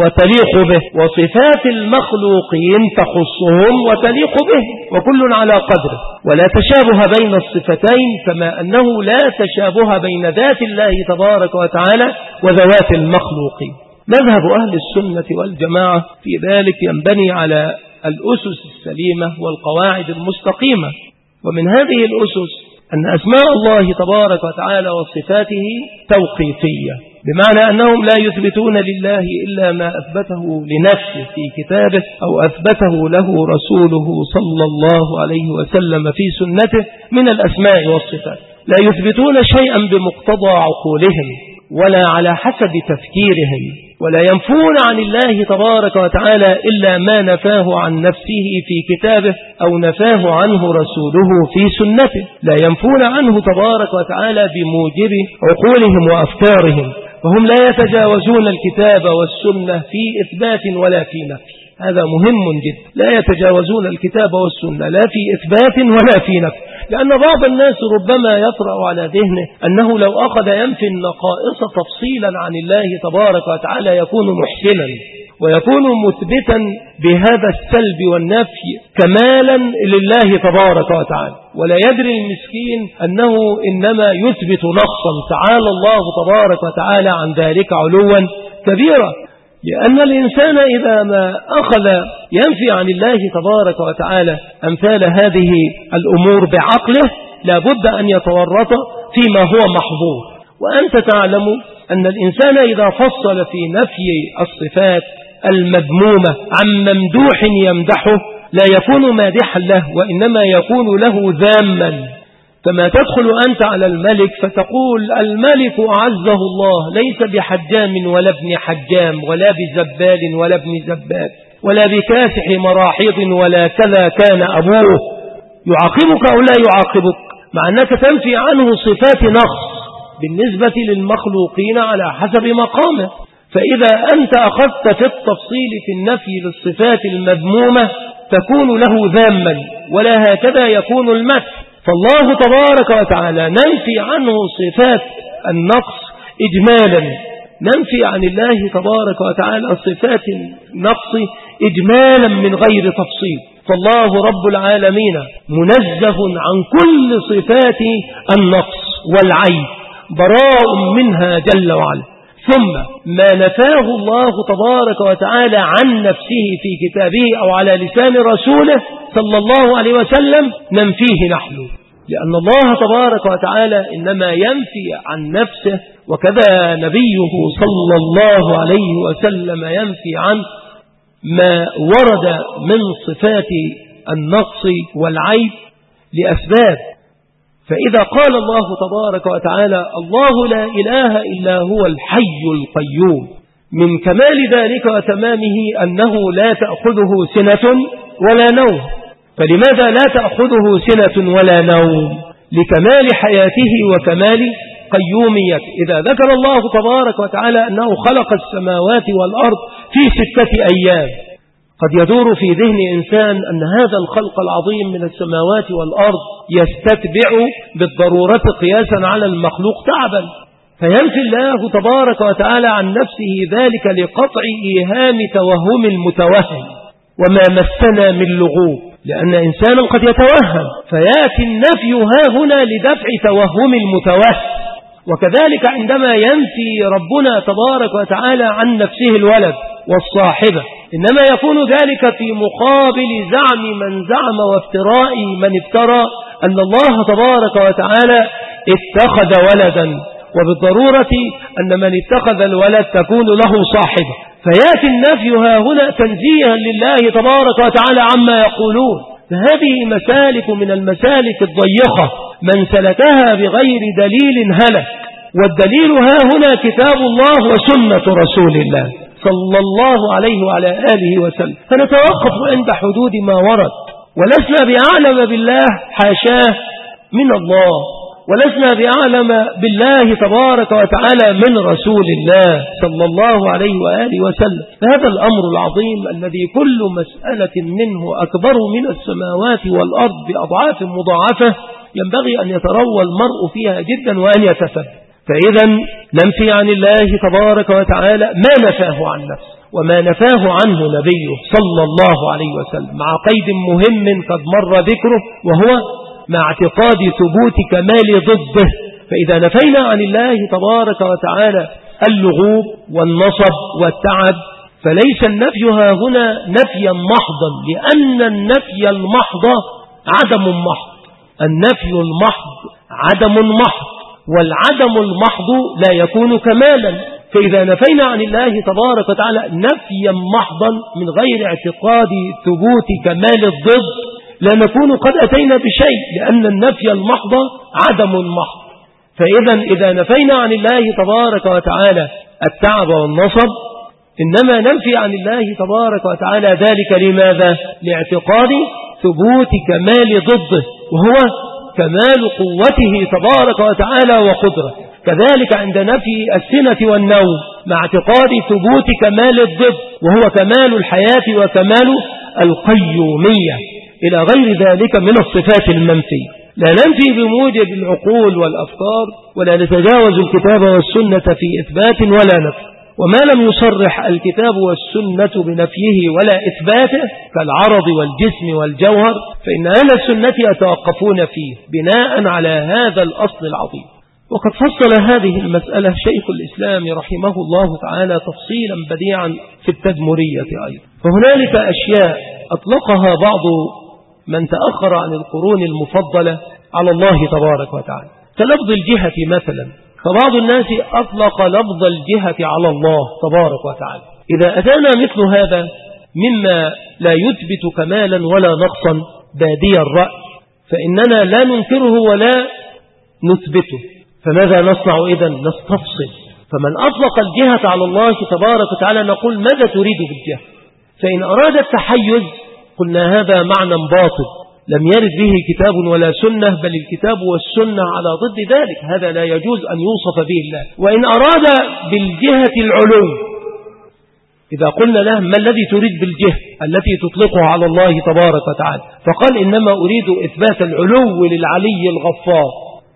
وتليق به، وصفات المخلوقين تخصهم وتليق به، وكل على قدره، ولا تشابه بين الصفتين، كما أنه لا تشابه بين ذات الله تبارك وتعالى وذوات المخلوقين. مذهب أهل السنة والجماعة في ذلك ينبني على الأسس السليمة والقواعد المستقيمة، ومن هذه الأسس أن أسماء الله تبارك وتعالى وصفاته توقيفية، بمعنى أنهم لا يثبتون لله إلا ما أثبته لنفسه في كتابه أو أثبته له رسوله صلى الله عليه وسلم في سنته من الأسماء والصفات، لا يثبتون شيئا بمقتضى عقولهم ولا على حسب تفكيرهم، ولا ينفون عن الله تبارك وتعالى إلا ما نفاه عن نفسه في كتابه أو نفاه عنه رسوله في سنته، لا ينفون عنه تبارك وتعالى بموجب عقولهم وأفكارهم، فهم لا يتجاوزون الكتاب والسنة في إثبات ولا في نفي. هذا مهم جدا، لا يتجاوزون الكتاب والسنة لا في إثبات ولا في نفي، لأن بعض الناس ربما يطرأ على ذهنه أنه لو أخذ ينفي النقائص تفصيلا عن الله تبارك وتعالى يكون محسنا ويكون مثبتا بهذا السلب والنفي كمالا لله تبارك وتعالى، ولا يدري المسكين أنه إنما يثبت نقصا تعالى الله تبارك وتعالى عن ذلك علوا كبيرا، لأن الإنسان إذا ما أخذ ينفي عن الله تبارك وتعالى أمثال هذه الأمور بعقله لابد أن يتورط فيما هو محظور. وأنت تعلم أن الإنسان إذا فصل في نفي الصفات المذمومة عن ممدوح يمدحه لا يكون مادحا له، وإنما يكون له ذاما. كما تدخل أنت على الملك فتقول الملك أعزه الله ليس بحجام ولا ابن حجام ولا بزبال ولا ابن زبال ولا بكاسح مراحيض ولا كذا كان أبوه، يعاقبك أو لا يعاقبك، مع أنك تنفي عنه صفات نقص بالنسبة للمخلوقين على حسب مقامه. فإذا أنت أخذت في التفصيل في النفي للصفات المذمومة تكون له ذاما، ولا هكذا يكون المدح. فالله تبارك وتعالى ننفي عنه صفات النقص إجمالا، ننفي عن الله تبارك وتعالى صفات النقص إجمالا من غير تفصيل. فالله رب العالمين منزه عن كل صفات النقص والعيب، براء منها جل وعلا. ثم ما نفاه الله تبارك وتعالى عن نفسه في كتابه أو على لسان رسوله صلى الله عليه وسلم ننفيه نحن، لأن الله تبارك وتعالى إنما ينفي عن نفسه، وكذا نبيه صلى الله عليه وسلم ينفي عن ما ورد من صفات النقص والعيب لأسباب. فإذا قال الله تبارك وتعالى الله لا إله إلا هو الحي القيوم، من كمال ذلك وتمامه أنه لا تأخذه سنة ولا نوم. فلماذا لا تأخذه سنة ولا نوم؟ لكمال حياته وكمال قيوميته. إذا ذكر الله تبارك وتعالى أنه خلق السماوات والأرض في 6 أيام، قد يدور في ذهن إنسان أن هذا الخلق العظيم من السماوات والأرض يستتبع بالضرورة قياسا على المخلوق تعبا، فينفي الله تبارك وتعالى عن نفسه ذلك لقطع إيهام توهم المتوهم، وما مسنا من لغوب، لأن إنسانا قد يتوهم فيأتي النفي هنا لدفع توهم المتوهم. وكذلك عندما ينفي ربنا تبارك وتعالى عن نفسه الولد والصاحبة، إنما يكون ذلك في مقابل زعم من زعم وافتراء من افترى أن الله تبارك وتعالى اتخذ ولدا، وبالضرورة أن من اتخذ الولد تكون له صاحبة. فيأتي النفي هنا تنزيها لله تبارك وتعالى عما يقولون. فهذه مسالك من المسالك الضيقة، من سلكها بغير دليل هلك. والدليل هنا كتاب الله وسنة رسول الله صلى الله عليه وعلى آله وسلم. فنتوقف عند حدود ما ورد، ولسنا بأعلم بالله حاشاه من الله، ولسنا بأعلم بالله تبارك وتعالى من رسول الله صلى الله عليه وآله وسلم. فهذا الأمر العظيم الذي كل مسألة منه أكبر من السماوات والأرض بأضعاف مضاعفة ينبغي أن يتروى المرء فيها جدا وأن يتفهم. فإذا ننفي عن الله تبارك وتعالى ما نفاه عن نفسه وما نفاه عنه نبيه صلى الله عليه وسلم، مع قيد مهم قد مر ذكره، وهو مع اعتقاد ثبوت كمال ضده. فإذا نفينا عن الله تبارك وتعالى اللغوب والنصب والتعب فليس النفي هنا نفيا محضا، لأن النفي المحض عدم محض، النفي المحض عدم محض، والعدم المحض لا يكون كمالا. فإذا نفينا عن الله تبارك وتعالى نفيا محضا من غير اعتقاد ثبوت كمال الضد لا نكون قد أتينا بشيء، لأن النفي المحض عدم محض. إذا نفينا عن الله تبارك وتعالى التعب والنصب إنما ننفي عن الله تبارك وتعالى ذلك لماذا؟ لاعتقاد ثبوت كمال ضده، وهو كمال قوته تبارك وتعالى وقدرة. كذلك عند نفي السنة والنوم مع اعتقاد ثبوت كمال الضد، وهو كمال الحياة وكمال القيومية، إلى غير ذلك من الصفات المنفية. لا ننفي بموجب العقول والأفكار، ولا نتجاوز الكتاب والسنة في إثبات ولا نفي. وما لم يصرح الكتاب والسنة بنفيه ولا إثباته كالعرض والجسم والجوهر فإن أهل السنة يتوقفون فيه بناء على هذا الأصل العظيم. وقد فصل هذه المسألة شيخ الإسلام رحمه الله تعالى تفصيلا بديعا في التدمرية أيضا. فهنالك أشياء أطلقها بعض من تأخر عن القرون المفضلة على الله تبارك وتعالى، كلفظ الجهة مثلا. فبعض الناس أطلق لفظ الجهة على الله تبارك وتعالى. إذا أتانا مثل هذا مما لا يثبت كمالا ولا نقصا بادي الرأي فإننا لا ننكره ولا نثبته. فماذا نصنع إذن؟ نستفصل. فمن أطلق الجهة على الله تبارك وتعالى نقول ماذا تريد بالجهة؟ فإن أراد التحيز قلنا هذا معنى باطل، لم يرد به كتاب ولا سنة، بل الكتاب والسنة على ضد ذلك. هذا لا يجوز أن يوصف به الله. وإن أراد بالجهة العلو، إذا قلنا له ما الذي تريد بالجهة التي تطلقها على الله تبارك وتعالى، فقال إنما أريد إثبات العلو للعلي الغفار،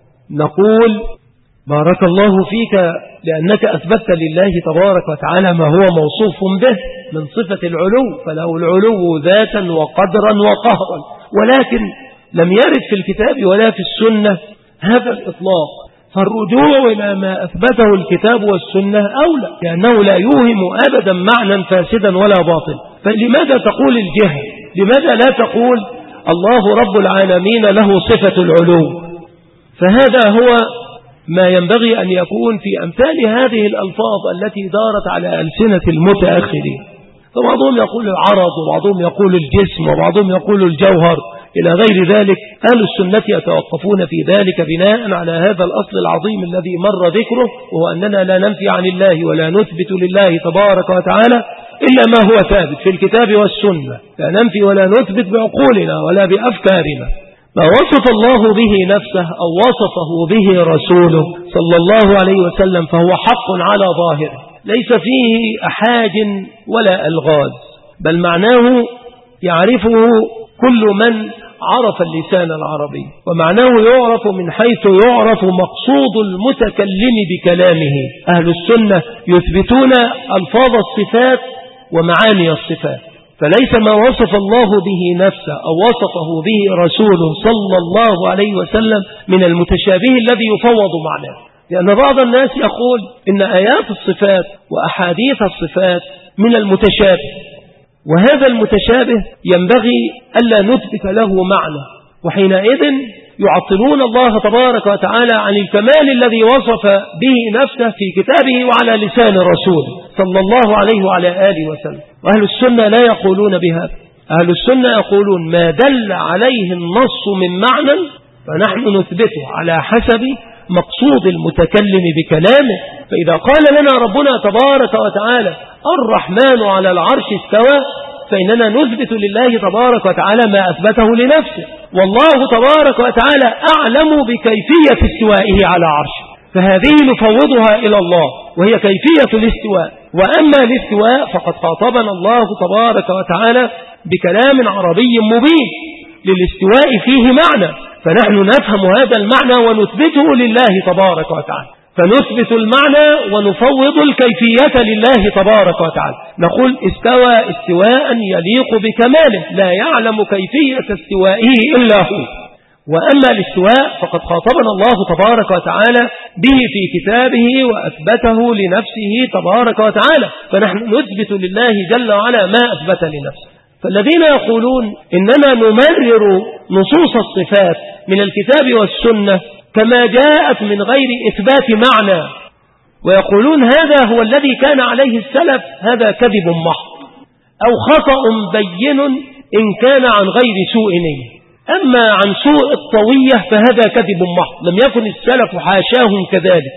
نقول بارك الله فيك لأنك أثبتت لله تبارك وتعالى ما هو موصوف به من صفة العلو، فله العلو ذاتا وقدرا وقهرا، ولكن لم يرد في الكتاب ولا في السنة هذا الإطلاق. فالرجوع إلى ما أثبته الكتاب والسنة أولى، لأنه لا يوهم أبدا معنى فاسدا ولا باطل. فلماذا تقول الجهة؟ لماذا لا تقول الله رب العالمين له صفة العلو؟ فهذا هو ما ينبغي أن يكون في أمثال هذه الألفاظ التي دارت على ألسنة المتأخرين. فبعضهم يقول العرض، وبعضهم يقول الجسم، وبعضهم يقول الجوهر إلى غير ذلك. أهل السنة يتوقفون في ذلك بناء على هذا الأصل العظيم الذي مر ذكره، وهو أننا لا ننفي عن الله ولا نثبت لله تبارك وتعالى إلا ما هو ثابت في الكتاب والسنة، لا ننفي ولا نثبت بعقولنا ولا بأفكارنا. ما وصف الله به نفسه أو وصفه به رسوله صلى الله عليه وسلم فهو حق على ظاهره، ليس فيه أحاج ولا ألغاز، بل معناه يعرفه كل من عرف اللسان العربي، ومعناه يعرف من حيث يعرف مقصود المتكلم بكلامه. أهل السنة يثبتون ألفاظ الصفات ومعاني الصفات، فليس ما وصف الله به نفسه أو وصفه به رسوله صلى الله عليه وسلم من المتشابه الذي يفوض معناه. لأن بعض الناس يقول إن آيات الصفات وأحاديث الصفات من المتشابه، وهذا المتشابه ينبغي ألا نثبت له معنى، وحينئذ يعطلون الله تبارك وتعالى عن الكمال الذي وصف به نفسه في كتابه وعلى لسان الرسول صلى الله عليه وعلى آله وسلم. وأهل السنة لا يقولون بهذا، أهل السنة يقولون ما دل عليه النص من معنى فنحن نثبته على حسب مقصود المتكلم بكلامه. فإذا قال لنا ربنا تبارك وتعالى الرحمن على العرش استوى، فإننا نثبت لله تبارك وتعالى ما أثبته لنفسه، والله تبارك وتعالى أعلم بكيفية استوائه على عرشه، فهذه نفوضها إلى الله وهي كيفية الاستواء. وأما الاستواء فقد خاطبنا الله تبارك وتعالى بكلام عربي مبين للاستواء فيه معنى، فنحن نفهم هذا المعنى ونثبته لله تبارك وتعالى، فنثبت المعنى ونفوض الكيفية لله تبارك وتعالى. نقول استوى استواء يليق بكماله، لا يعلم كيفية استوائه إلا هو. وأما الاستواء فقد خاطبنا الله تبارك وتعالى به في كتابه وأثبته لنفسه تبارك وتعالى، فنحن نثبت لله جل وعلا ما أثبت لنفسه. فالذين يقولون إننا نمرر نصوص الصفات من الكتاب والسنة كما جاءت من غير إثبات معنى، ويقولون هذا هو الذي كان عليه السلف، هذا كذب محض أو خطأ بين إن كان عن غير سوء نية. أما عن سوء الطوية فهذا كذب محض، لم يكن السلف حاشاهم كذلك،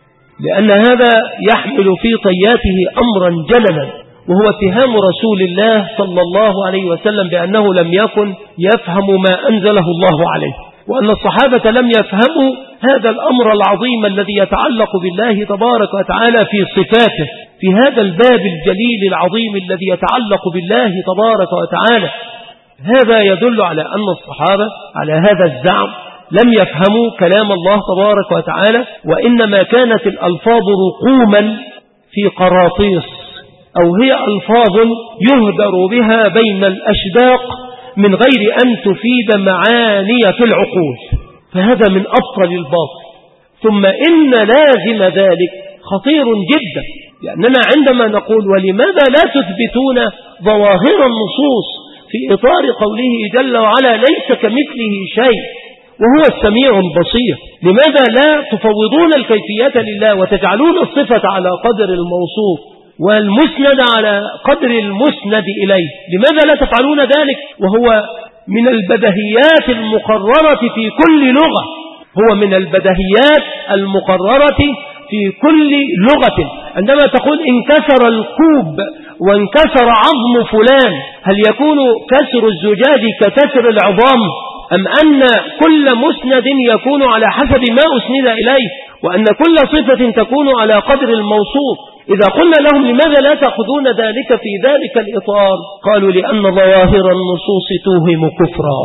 لأن هذا يحمل في طياته أمرا جللا، وهو اتهام رسول الله صلى الله عليه وسلم بأنه لم يكن يفهم ما أنزله الله عليه، وأن الصحابة لم يفهموا هذا الأمر العظيم الذي يتعلق بالله تبارك وتعالى في صفاته، في هذا الباب الجليل العظيم الذي يتعلق بالله تبارك وتعالى. هذا يدل على أن الصحابة على هذا الزعم لم يفهموا كلام الله تبارك وتعالى، وإنما كانت الألفاظ رقوما في قراطيس، أو هي ألفاظ يهدر بها بين الأشداق من غير أن تفيد معاني في العقول، فهذا من أبطل الباطل. ثم إن لازم ذلك خطير جدا، لأننا عندما نقول ولماذا لا تثبتون ظواهر النصوص في إطار قوله جل وعلا ليس كمثله شيء وهو السميع البصير، لماذا لا تفوضون الكيفية لله وتجعلون الصفة على قدر الموصوف والمسند على قدر المسند إليه؟ لماذا لا تفعلون ذلك وهو من البدهيات المقررة في كل لغة؟ هو من البدهيات المقررة في كل لغة. عندما تقول انكسر الكوب وانكسر عظم فلان، هل يكون كسر الزجاج ككسر العظام، أم أن كل مسند يكون على حسب ما أسند إليه، وأن كل صفة تكون على قدر الموصوف؟ إذا قلنا لهم لماذا لا تأخذون ذلك في ذلك الإطار؟ قالوا لأن ظواهر النصوص توهم كفرا.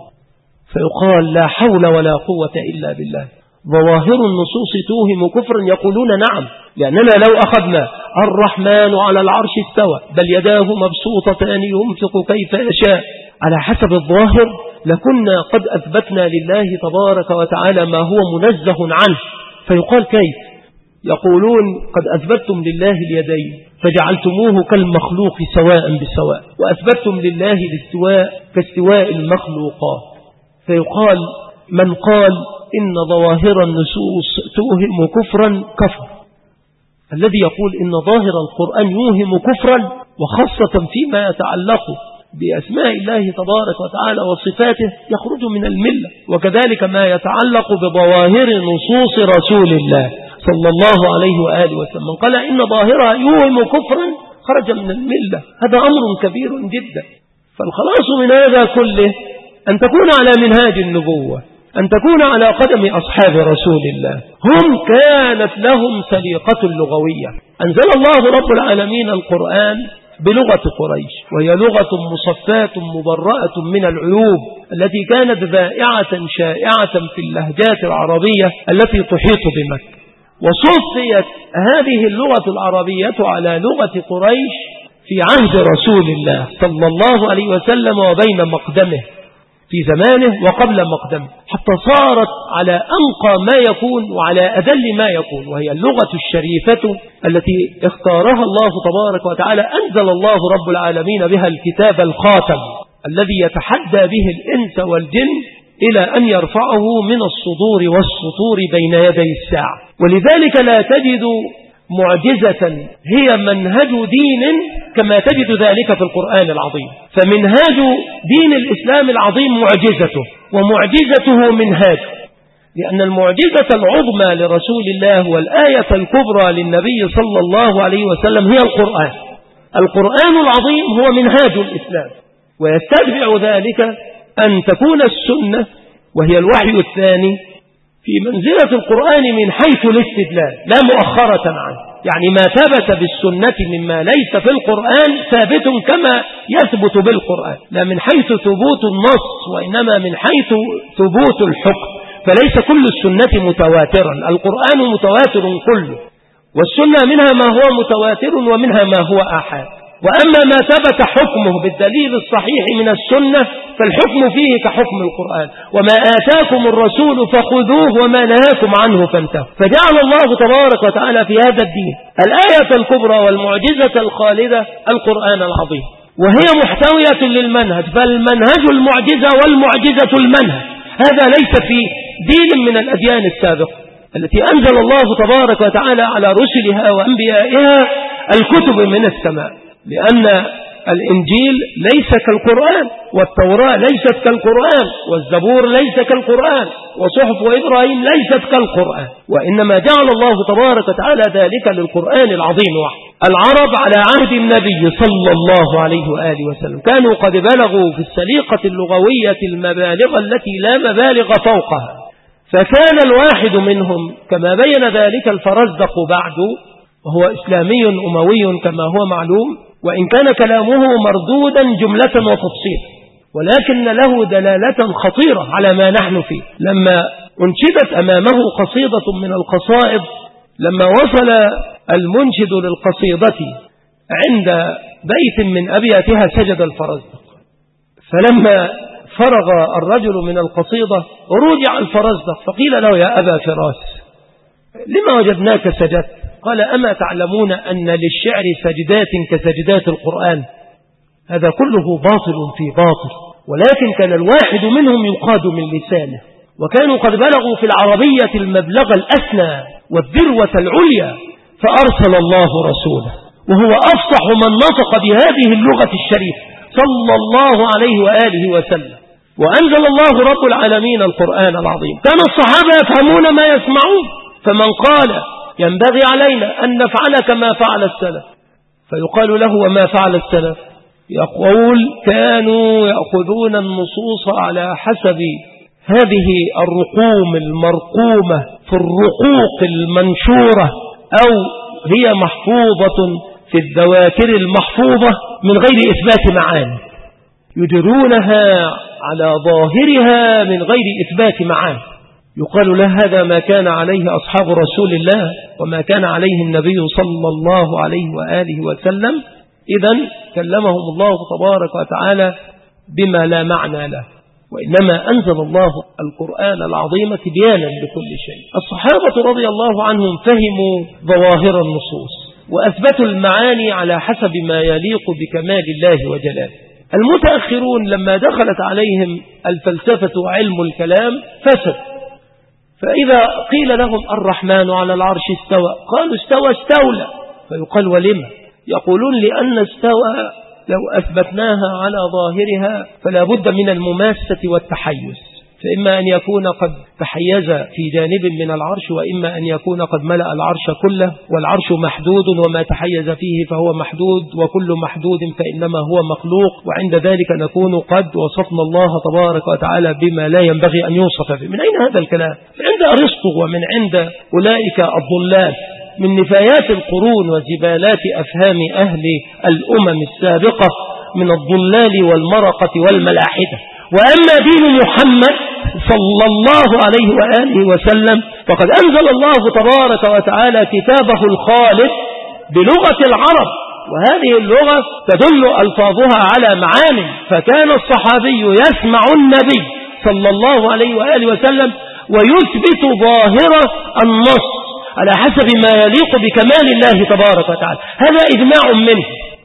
فيقال لا حول ولا قوة إلا بالله، ظواهر النصوص توهم كفرا؟ يقولون نعم، لأننا لو أخذنا الرحمن على العرش استوى بل يداه مبسوطتان ينفق كيف يشاء على حسب الظاهر لكنا قد أثبتنا لله تبارك وتعالى ما هو منزه عنه. فيقال كيف؟ يقولون قد أثبتتم لله اليدين فجعلتموه كالمخلوق سواء بسواء، وأثبتتم لله الاستواء كاستواء المخلوقات. فيقال من قال إن ظواهر النصوص توهم كفرا كفر. الذي يقول إن ظاهر القرآن يوهم كفرا، وخاصة فيما يتعلق بأسماء الله تبارك وتعالى وصفاته، يخرج من الملة. وكذلك ما يتعلق بظواهر نصوص رسول الله صلى الله عليه وآله وسلم، قال إن ظاهرها يوهم كفرا، خرج من الملة. هذا أمر كبير جدا. فالخلاص من هذا كله أن تكون على منهاج النبوة، أن تكون على قدم أصحاب رسول الله، هم كانت لهم سليقة لغوية. أنزل الله رب العالمين القرآن بلغة قريش، وهي لغة مصفاة مبرأة من العيوب التي كانت ذائعة شائعة في اللهجات العربية التي تحيط بمكة. وصفيت هذه اللغة العربية على لغة قريش في عهد رسول الله صلى الله عليه وسلم وبين مقدمه في زمانه وقبل مقدمه، حتى صارت على أنقى ما يكون وعلى أدل ما يكون، وهي اللغة الشريفة التي اختارها الله تبارك وتعالى. أنزل الله رب العالمين بها الكتاب الخاتم الذي يتحدى به الإنس والجن إلى أن يرفعه من الصدور والسطور بين يدي الساعة. ولذلك لا تجد معجزة هي منهج دين كما تجد ذلك في القرآن العظيم. فمنهاج دين الإسلام العظيم معجزته، ومعجزته منهاجه، لأن المعجزة العظمى لرسول الله والآية الكبرى للنبي صلى الله عليه وسلم هي القرآن. القرآن العظيم هو منهاج الإسلام، ويستتبع ذلك أن تكون السنة وهي الوحي الثاني في منزلة القرآن من حيث الاستدلال لا مؤخرة عنه. يعني ما ثبت بالسنة مما ليس في القرآن ثابت كما يثبت بالقرآن، لا من حيث ثبوت النص وإنما من حيث ثبوت الحكم. فليس كل السنة متواترا، القرآن متواتر كله، والسنة منها ما هو متواتر ومنها ما هو آحاد. وأما ما ثبت حكمه بالدليل الصحيح من السنة فالحكم فيه كحكم القرآن. وما آتاكم الرسول فخذوه وما نهاكم عنه فانتهوا. فجعل الله تبارك وتعالى في هذا الدين الآية الكبرى والمعجزة الخالدة القرآن العظيم، وهي محتوية للمنهج. فالمنهج المعجزة والمعجزة المنهج، هذا ليس في دين من الأديان السابقة التي أنزل الله تبارك وتعالى على رسلها وأنبيائها الكتب من السماء. لأن الإنجيل ليس كالقرآن، والتوراة ليست كالقرآن، والزبور ليس كالقرآن، وصحف إبراهيم ليست كالقرآن، وإنما جعل الله تبارك وتعالى ذلك للقرآن العظيم وحده. العرب على عهد النبي صلى الله عليه وآله وسلم كانوا قد بلغوا في السليقة اللغوية المبالغ التي لا مبالغ فوقها، فكان الواحد منهم كما بين ذلك الفرزدق بعد، وهو إسلامي أموي كما هو معلوم، وإن كان كلامه مردودا جملة وتفصيل، ولكن له دلالة خطيرة على ما نحن فيه. لما انشدت أمامه قصيدة من القصائد، لما وصل المنشد للقصيدة عند بيت من أبياتها سجد الفرزدق. فلما فرغ الرجل من القصيدة رجع الفرزدق فقيل له يا أبا فراس لما وجدناك سجدت؟ قال أما تعلمون أن للشعر سجدات كسجدات القرآن؟ هذا كله باطل في باطل، ولكن كان الواحد منهم يقاد من لسانه، وكانوا قد بلغوا في العربية المبلغ الأسنى والذروة العليا، فأرسل الله رسوله وهو أفصح من نطق بهذه اللغة الشريفة صلى الله عليه وآله وسلم، وأنزل الله رب العالمين القرآن العظيم. كان الصحابة يفهمون ما يسمعون، فمن قال ينبغي علينا أن نفعل كما فعل السلف فيقال له وما فعل السلف؟ يقول كانوا يأخذون النصوص على حسب هذه الرقوم المرقومة في الرقوق المنشورة أو هي محفوظة في الذواكر المحفوظة من غير إثبات معاني، يدرونها على ظاهرها من غير إثبات معاني. يقال له هذا ما كان عليه أصحاب رسول الله وما كان عليه النبي صلى الله عليه وآله وسلم. إذن كلمهم الله تبارك وتعالى بما لا معنى له، وإنما أنزل الله القرآن العظيم تبيانا لكل شيء. الصحابة رضي الله عنهم فهموا ظواهر النصوص وأثبتوا المعاني على حسب ما يليق بكمال الله وجلاله. المتأخرون لما دخلت عليهم الفلسفة وعلم الكلام فسد، فإذا قيل لهم الرحمن على العرش استوى قالوا استولى، فيقال ولما؟ يقولون لأن استوى لو أثبتناها على ظاهرها فلا بد من المماسة والتحيز، فإما أن يكون قد تحيز في جانب من العرش وإما أن يكون قد ملأ العرش كله، والعرش محدود وما تحيز فيه فهو محدود، وكل محدود فإنما هو مخلوق، وعند ذلك نكون قد وصفنا الله تبارك وتعالى بما لا ينبغي أن يوصف به. من أين هذا الكلام؟ عند أرسطو ومن عند أولئك الضلال من نفايات القرون وزبالات أفهام أهل الأمم السابقة من الضلال والمرقة والملاحدة. وأما دين محمد صلى الله عليه وآله وسلم فقد أنزل الله تبارك وتعالى كتابه الخالد بلغة العرب، وهذه اللغة تدل ألفاظها على معاني، فكان الصحابي يسمع النبي صلى الله عليه وآله وسلم ويثبت ظاهر النص على حسب ما يليق بكمال الله تبارك وتعالى. هذا إجماع منه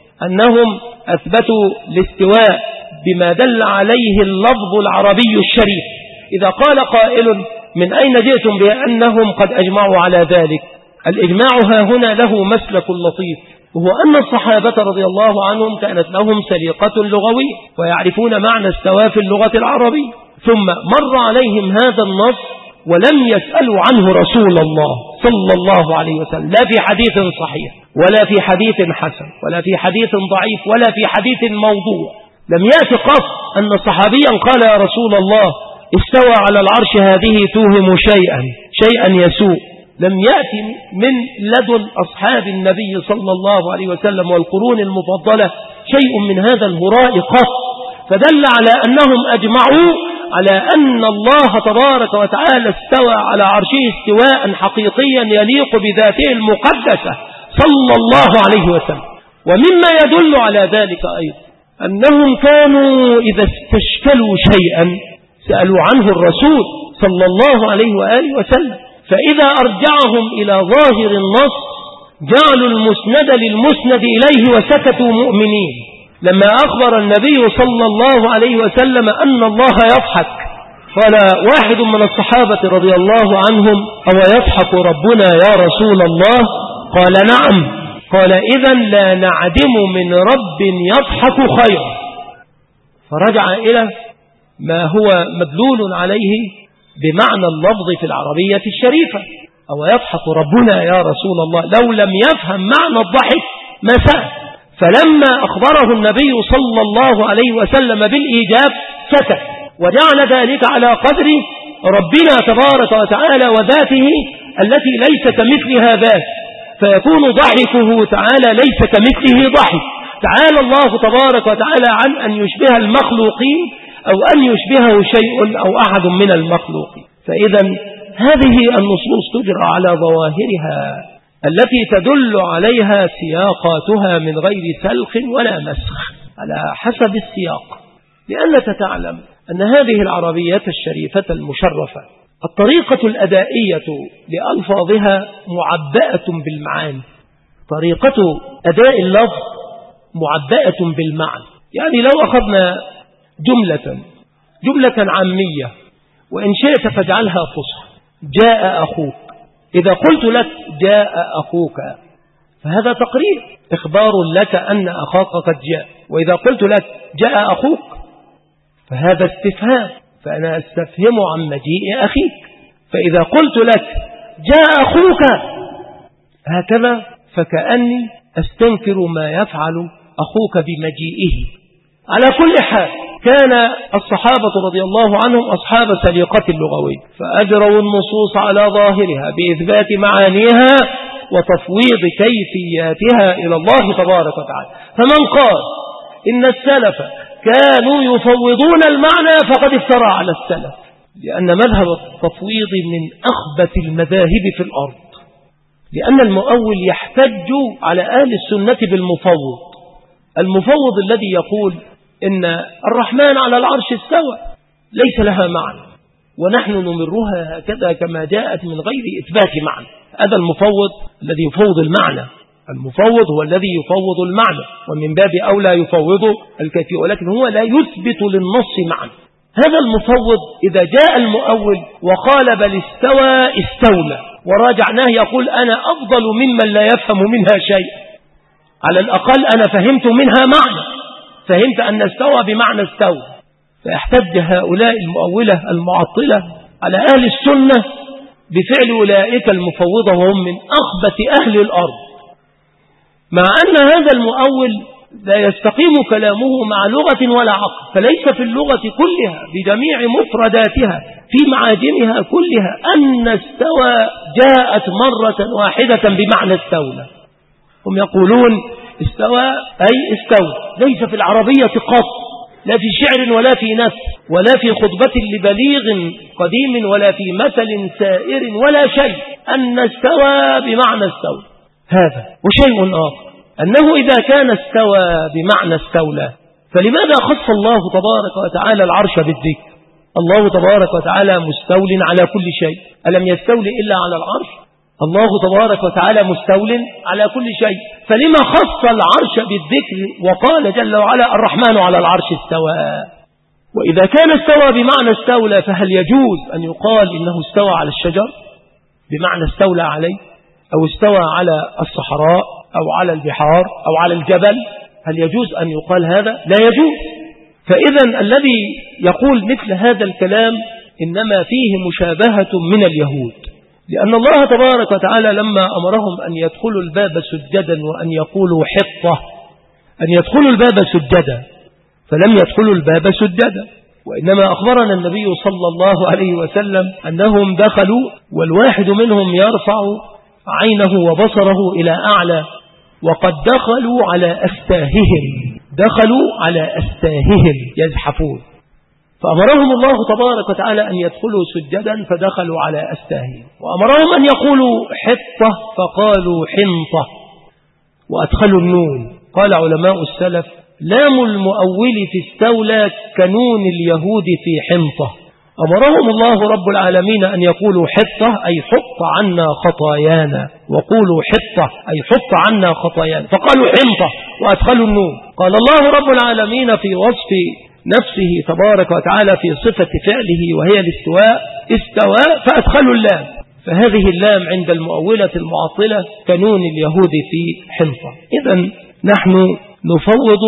أنهم أثبتوا الاستواء بما دل عليه اللفظ العربي الشريف. إذا قال قائل من أين جئتم بأنهم قد أجمعوا على ذلك؟ الإجماع هنا له مسلك لطيف، وهو أن الصحابة رضي الله عنهم كانت لهم سليقة لغوية ويعرفون معنى استواء في اللغة العربية، ثم مر عليهم هذا النص ولم يسألوا عنه رسول الله صلى الله عليه وسلم، لا في حديث صحيح ولا في حديث حسن ولا في حديث ضعيف ولا في حديث موضوع. لم يأتي قط أن صحابيا قال يا رسول الله استوى على العرش هذه توهم شيئا يسوء. لم يأتي من لدن أصحاب النبي صلى الله عليه وسلم والقرون المفضلة شيء من هذا الهراء قط، فدل على أنهم أجمعوا على أن الله تبارك وتعالى استوى على عرشه استواء حقيقيا يليق بذاته المقدسة صلى الله عليه وسلم. ومما يدل على ذلك أيضا أنهم كانوا إذا استشكلوا شيئا سألوا عنه الرسول صلى الله عليه وآله وسلم، فإذا أرجعهم إلى ظاهر النص جعلوا المسند للمسند إليه وسكتوا مؤمنين. لما أخبر النبي صلى الله عليه وسلم أن الله يضحك قال واحد من الصحابة رضي الله عنهم أو يضحك ربنا يا رسول الله؟ قال نعم. قال إذن لا نعدم من رب يضحك خير. فرجع إلى ما هو مدلول عليه بمعنى اللفظ في العربية الشريفة، أو يضحك ربنا يا رسول الله. لو لم يفهم معنى الضحك ما سأل، فلما أخبره النبي صلى الله عليه وسلم بالإيجاب سكت، وجعل ذلك على قدر ربنا تبارك وتعالى وذاته التي ليس كمثلها ذات، فيكون ضحكه تعالى ليس كمثله ضحك. تعالى الله تبارك وتعالى عن أن يشبه المخلوقين أو أن يشبهه شيء أو أحد من المخلوقين. فإذا هذه النصوص تجرى على ظواهرها التي تدل عليها سياقاتها من غير سلخ ولا مسخ على حسب السياق، لأنك تعلم أن هذه العربية الشريفة المشرفة الطريقة الأدائية لألفاظها معبأة بالمعاني. طريقة أداء اللفظ معبأة بالمعنى. يعني لو أخذنا جملة عامية وإن شئت فاجعلها فصحى، جاء أخوك. إذا قلت لك جاء أخوك فهذا تقرير، إخبار لك أن أخاك قد جاء. وإذا قلت لك جاء أخوك فهذا استفهام، فأنا أستفهم عن مجيء أخيك. فإذا قلت لك جاء أخوك هكذا فكأني أستنكر ما يفعل أخوك بمجيئه. على كل حال كان الصحابة رضي الله عنهم أصحاب سليقة لغوية، فأجروا النصوص على ظاهرها بإثبات معانيها وتفويض كيفياتها إلى الله تبارك وتعالى. فمن قال إن السلف كانوا يفوضون المعنى فقد افترى على السلف، لأن مذهب التفويض من أخبث المذاهب في الأرض، لأن المؤول يحتج على أهل السنة بالمفوض. المفوض الذي يقول إن الرحمن على العرش استوى ليس لها معنى، ونحن نمرها هكذا كما جاءت من غير إثبات معنى. هذا المفوض الذي يفوض المعنى. المفوض هو الذي يفوض المعنى، ومن باب أولى يفوض الكيفية، ولكن هو لا يثبت للنص معنى. هذا المفوض إذا جاء المؤول وقال بل استوى استولى وراجعناه يقول أنا أفضل ممن لا يفهم منها شيء، على الأقل أنا فهمت منها معنى، فهمت أن استوى بمعنى استوى. فيحتج هؤلاء المؤولة المعطلة على أهل السنة بفعل أولئك المفوضة، وهم من أخبث أهل الأرض، مع أن هذا المؤول لا يستقيم كلامه مع لغة ولا عقل. فليس في اللغة كلها بجميع مفرداتها في معاجمها كلها أن استوى جاءت مرة واحدة بمعنى استولى. هم يقولون استوى أي استوى، ليس في العربية قط، لا في شعر ولا في نثر ولا في خطبة لبليغ قديم ولا في مثل سائر ولا شيء، أن استوى بمعنى استوى. هذا وشيء آخر أنه إذا كان استوى بمعنى استولى فلماذا خص الله تبارك وتعالى العرش بالذكر؟ الله تبارك وتعالى مستول على كل شيء، ألم يستول إلا على العرش؟ الله تبارك وتعالى مستول على كل شيء، فلما خص العرش بالذكر وقال جل وعلا الرحمن على العرش استوى؟ وإذا كان استوى بمعنى استولى فهل يجوز أن يقال إنه استوى على الشجر بمعنى استولى عليه، أو استوى على الصحراء أو على البحار أو على الجبل؟ هل يجوز أن يقال هذا؟ لا يجوز. فإذا الذي يقول مثل هذا الكلام إنما فيه مشابهة من اليهود، لأن الله تبارك وتعالى لما أمرهم أن يدخلوا الباب سجدا وأن يقولوا حطة، أن يدخلوا الباب سجدا، فلم يدخلوا الباب سجدا، وإنما أخبرنا النبي صلى الله عليه وسلم أنهم دخلوا والواحد منهم يرفع عينه وبصره إلى أعلى، وقد دخلوا على أستاههم، دخلوا على أستاههم يزحفون، فأمرهم الله تبارك وتعالى أن يدخلوا سجدا فدخلوا على أستاههم، وأمرهم أن يقولوا حطة فقالوا حنطة وأدخلوا النون. قال علماء السلف لام المؤول في استولى كنون اليهود في حنطة. أمرهم الله رب العالمين أن يقولوا حطة أي حط عنا خطايانا، وقولوا حطة أي حط عنا خطايانا، فقالوا حنطة وأدخلوا النون. قال الله رب العالمين في وصف نفسه تبارك وتعالى في صفة فعله وهي الاستواء استوى فأدخلوا اللام، فهذه اللام عند المؤولة المعطلة كنون اليهود في حنطة. إذن نحن نفوض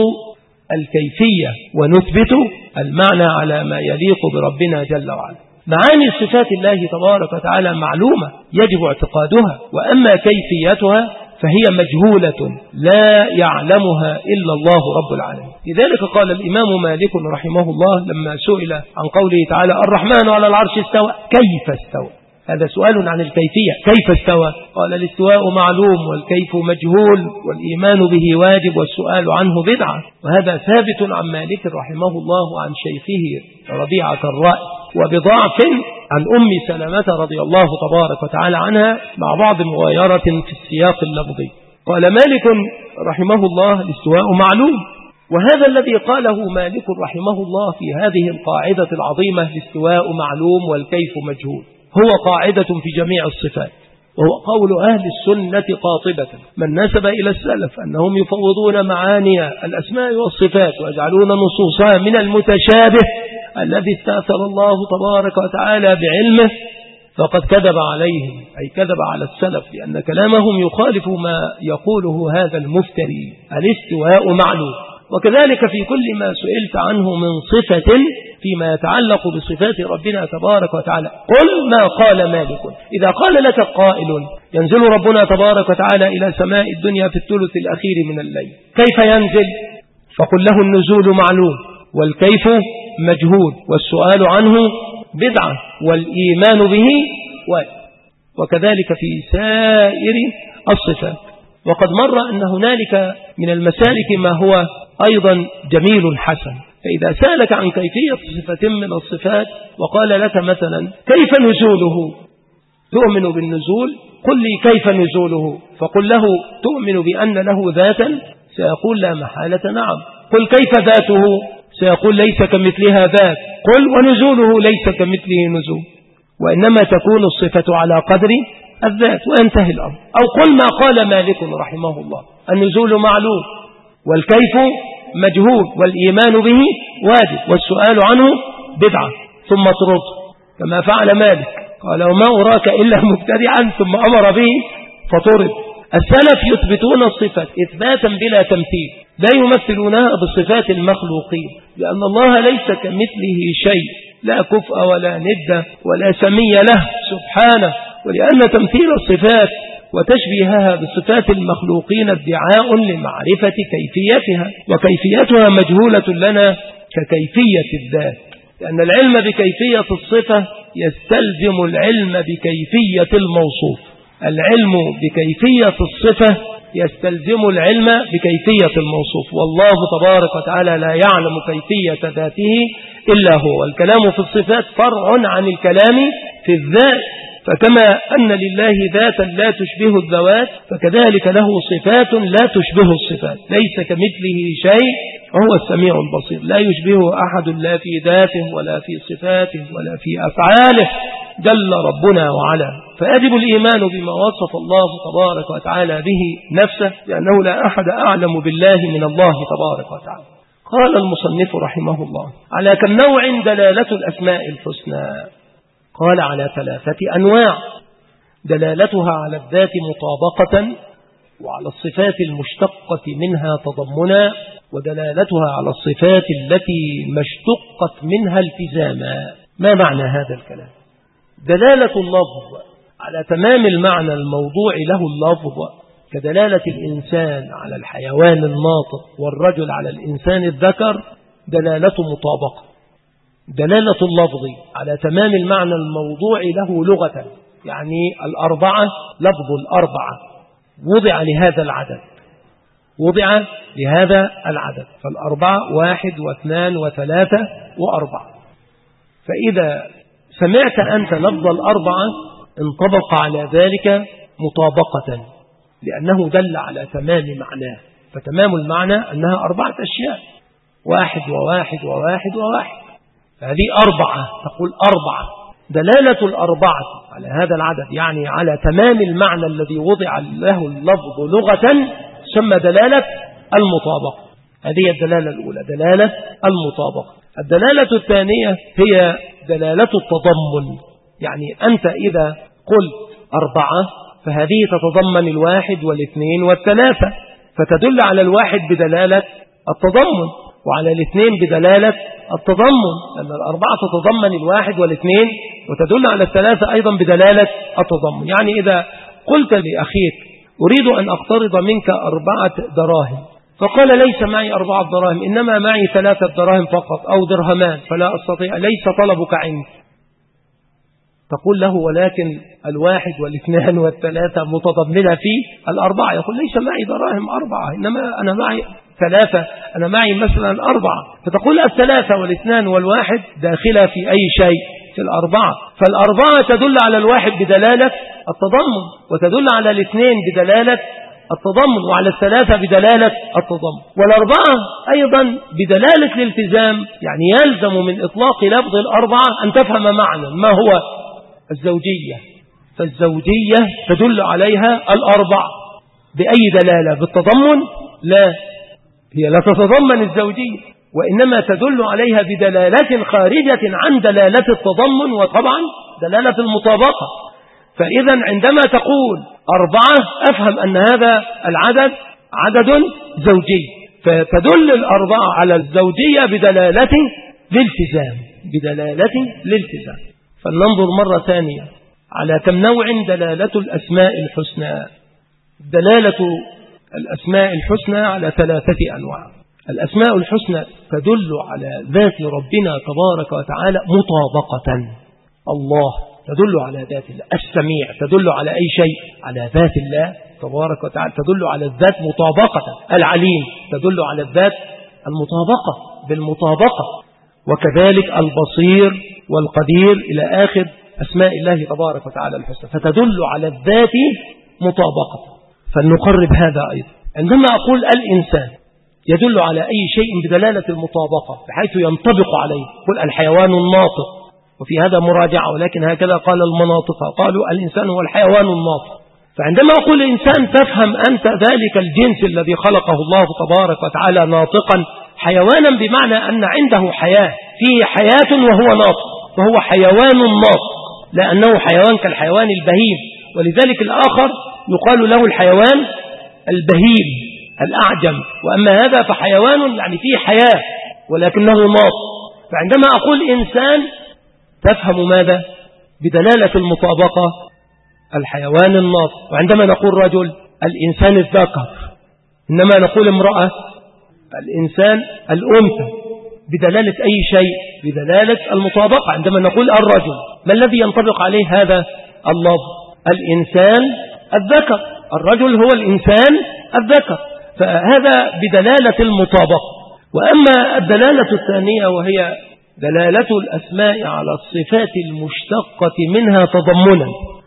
الكيفية ونثبت المعنى على ما يليق بربنا جل وعلا. معاني صفات الله تبارك وتعالى معلومة يجب اعتقادها، وأما كيفيتها فهي مجهولة لا يعلمها إلا الله رب العالمين. لذلك قال الإمام مالك رحمه الله لما سئل عن قوله تعالى الرحمن على العرش استوى كيف استوى، هذا سؤال عن الكيفية، كيف استوى؟ قال الاستواء معلوم والكيف مجهول والإيمان به واجب والسؤال عنه بدعة. وهذا ثابت عن مالك رحمه الله وعن شيخه ربيعة الرأي، وبضعف عن أم سلمة رضي الله تبارك وتعالى عنها مع بعض مغايرة في السياق اللفظي. قال مالك رحمه الله الاستواء معلوم، وهذا الذي قاله مالك رحمه الله في هذه القاعدة العظيمة الاستواء معلوم والكيف مجهول هو قاعدة في جميع الصفات، وهو قول أهل السنة قاطبة من نسب إلى السلف أنهم يفوضون معاني الأسماء والصفات ويجعلون نصوصها من المتشابه الذي استأثر الله تبارك وتعالى بعلمه فقد كذب عليهم، أي كذب على السلف، لأن كلامهم يخالف ما يقوله هذا المفتري. الاستواء معلوم وكذلك في كل ما سئلت عنه من صفة فيما يتعلق بصفات ربنا تبارك وتعالى قل ما قال مالك. إذا قال لك قائل ينزل ربنا تبارك وتعالى إلى سماء الدنيا في الثلث الأخير من الليل، كيف ينزل؟ فقل له النزول معلوم والكيف مجهول والسؤال عنه بدعة والإيمان به واجب. وكذلك في سائر الصفات. وقد مر أن هنالك من المسالك ما هو أيضا جميل حسن. فإذا سألك عن كيفية صفة من الصفات وقال لك مثلا كيف نزوله، تؤمن بالنزول، قل لي كيف نزوله، فقل له تؤمن بأن له ذاتا، سيقول لا محالة نعم. قل كيف ذاته، سيقول ليس كمثلها ذات. قل ونزوله ليس كمثله نزول، وإنما تكون الصفة على قدر الذات وينتهي الأمر. أو قل ما قال مالك رحمه الله النزول معلوم والكيف مجهول والإيمان به واجب والسؤال عنه بدعة، ثم ترد كما فعل مالك، قال وما أراك إلا مبتدعا، ثم أمر به فطرد. السلف يثبتون الصفات إثباتا بلا تمثيل، لا يمثلونها بصفات المخلوقين، لأن الله ليس كمثله شيء، لا كفء ولا ند ولا سمي له سبحانه. ولأن تمثيل الصفات وتشبيهها بصفات المخلوقين ادعاء لمعرفة كيفيتها، وكيفيتها مجهولة لنا ككيفية الذات، لأن العلم بكيفية الصفة يستلزم العلم بكيفية الموصوف. العلم بكيفية الصفة يستلزم العلم بكيفية الموصوف، والله تبارك وتعالى لا يعلم كيفية ذاته إلا هو. الكلام في الصفات فرع عن الكلام في الذات، فكما أن لله ذاتا لا تشبه الذوات، فكذلك له صفات لا تشبه الصفات. ليس كمثله شيء وهو السميع البصير، لا يشبهه أحد لا في ذاته ولا في صفاته ولا في أفعاله جل ربنا وعلا. فيجب الإيمان بما وصف الله تبارك وتعالى به نفسه، لأنه لا أحد أعلم بالله من الله تبارك وتعالى. قال المصنف رحمه الله على كم نوع دلالة الأسماء الحسنى؟ قال على 3 أنواع: دلالتها على الذات مطابقة، وعلى الصفات المشتقة منها تضمنا، ودلالتها على الصفات التي ما اشتقت منها التزاما. ما معنى هذا الكلام؟ دلالة اللفظ على تمام المعنى الموضوع له اللفظ، كدلالة الإنسان على الحيوان الناطق والرجل على الإنسان الذكر، دلالة مطابقة. دلالة اللفظ على تمام المعنى الموضوع له لغة، يعني 4 لفظ 4 وضع لهذا العدد، وضع لهذا العدد، فال4 1 و2 و3 و4. فإذا سمعت أنت لفظ 4 انطبق على ذلك مطابقة، لأنه دل على تمام معناه. فتمام المعنى أنها 4 أشياء، 1 و1 و1 و1، فهذه 4، تقول 4. دلالة 4 على هذا العدد يعني على تمام المعنى الذي وضع له اللفظ لغة ثم دلالة المطابقة. هذه الدلالة الأولى، دلالة المطابقة. الدلالة الثانية هي دلالة التضمن، يعني أنت إذا قلت 4 فهذه تتضمن 1 و2 و3، فتدل على 1 بدلالة التضمن، وعلى 2 بدلالة التضمن، لأن 4 تتضمن 1 و2، وتدل على 3 أيضا بدلالة التضمن. يعني إذا قلت لأخيك أريد أن أقترض منك 4 دراهم، فقال ليس معي 4 دراهم، إنما معي 3 دراهم فقط أو درهمان، فلا أستطيع، ليس طلبك عندي. تقول له ولكن 1 و2 و3 متضمنة في 4. يقول ليس معي دراهم 4، إنما أنا معي 3، أنا معي مثلا 4. فتقول 3 و2 و1 داخلة في أي شيء في 4. فال4 تدل على 1 بدلالة التضمن، وتدل على 2 بدلالة التضمن، وعلى 3 بدلالة التضمن، وال4 أيضا بدلالة الالتزام. يعني يلزم من إطلاق لفظ 4 أن تفهم معنى ما هو الزوجية. فالزوجية تدل عليها 4 بأي دلالة؟ بالتضمن؟ لا، هي لا تتضمن الزوجية، وإنما تدل عليها بدلالة خارجة عن دلالة التضمن، وطبعا دلالة المطابقة. فإذا عندما تقول 4 أفهم أن هذا العدد عدد زوجي، فتدل الأربعة على الزوجية بدلالة الالتزام. فلننظر مرة ثانية على كم نوع دلالة الأسماء الحسنى. دلالة الأسماء الحسنى على 3 أنواع. الأسماء الحسنى تدل على ذات ربنا تبارك وتعالى مطابقة. الله تدل على ذات الله، السميع تدل على أي شيء؟ على ذات الله تبارك وتعالى، تدل على الذات مطابقة. العليم تدل على الذات المطابقة بالمطابقة، وكذلك البصير والقدير إلى آخر أسماء الله تبارك وتعالى الحسنى، فتدل على الذات مطابقة. فلنقرب هذا أيضا. عندما أقول الإنسان يدل على أي شيء بدلالة المطابقة بحيث ينطبق عليه. قل الحيوان الناطق، وفي هذا مراجعة، ولكن هكذا قال المناطق، قالوا الإنسان هو الحيوان الناطق. فعندما أقول الإنسان تفهم أنت ذلك الجنس الذي خلقه الله تبارك وتعالى ناطقا حيوانا، بمعنى أن عنده حياة، فيه حياة وهو ناطق، فهو حيوان ناطق، لأنه حيوان كالحيوان البهيم. ولذلك الآخر يقال له الحيوان البهيم الأعجم، وأما هذا فحيوان يعني فيه حياة ولكنه ناطق. فعندما أقول إنسان تفهم ماذا؟ بدلالة المطابقة الحيوان الناطق. وعندما نقول رجل الإنسان الذكر، إنما نقول امرأة الإنسان الأنثى، بدلالة أي شيء؟ بدلالة المطابقة. عندما نقول الرجل ما الذي ينطبق عليه هذا اللفظ؟ الإنسان الذكر، الرجل هو الإنسان الذكر، فهذا بدلالة المطابقة. وأما الدلالة الثانية وهي دلالة الأسماء على الصفات المشتقة منها تضمنا.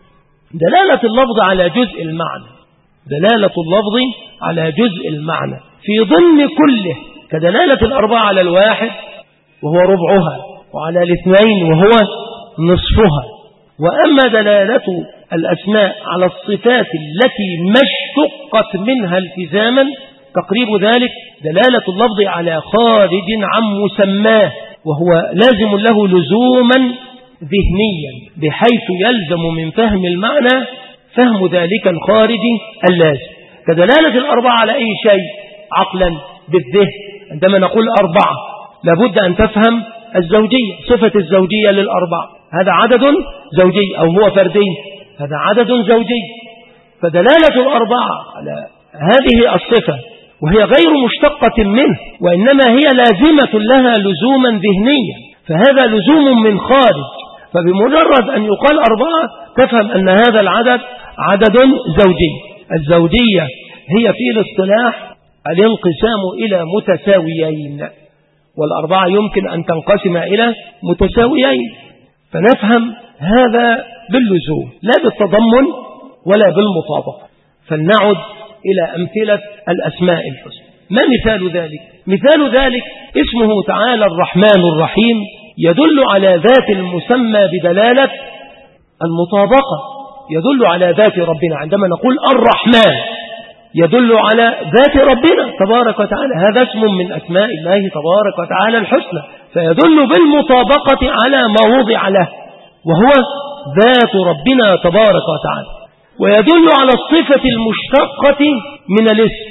دلالة اللفظ على جزء المعنى، دلالة اللفظ على جزء المعنى في ضمن كله، كدلالة الأربعة على الواحد وهو ربعها، وعلى الاثنين وهو نصفها. وأما دلالة الأسماء على الصفات التي ما اشتقت منها التزاما، تقريب ذلك دلالة اللفظ على خارج عن مسماه، وهو لازم له لزوما ذهنيا، بحيث يلزم من فهم المعنى فهم ذلك الخارج اللازم. كدلالة الأربعة على أي شيء عقلا بالذهن. عندما نقول أربعة لابد أن تفهم الزوجية، صفة الزوجية للأربعة، هذا عدد زوجي أو هو فردي، هذا عدد زوجي. فدلالة الأربعة على هذه الصفة وهي غير مشتقة منه، وإنما هي لازمة لها لزوما ذهنيا، فهذا لزوم من خارج. فبمجرد أن يقال أربعة تفهم أن هذا العدد عدد زوجي. الزوجية هي في الاصطلاح الانقسام إلى متساويين، والأربعة يمكن أن تنقسم إلى متساويين، فنفهم هذا باللزوم لا بالتضمن ولا بالمطابقة. فلنعد إلى أمثلة الأسماء الحسنى. ما مثال ذلك؟ مثال ذلك اسمه تعالى الرحمن الرحيم، يدل على ذات المسمى بدلالة المطابقة، يدل على ذات ربنا. عندما نقول الرحمن يدل على ذات ربنا تبارك وتعالى، هذا اسم من أسماء الله تبارك وتعالى الحسنى، فيدل بالمطابقة على ما وضع له وهو ذات ربنا تبارك وتعالى. ويدل على الصفة المشتقة من الاسم.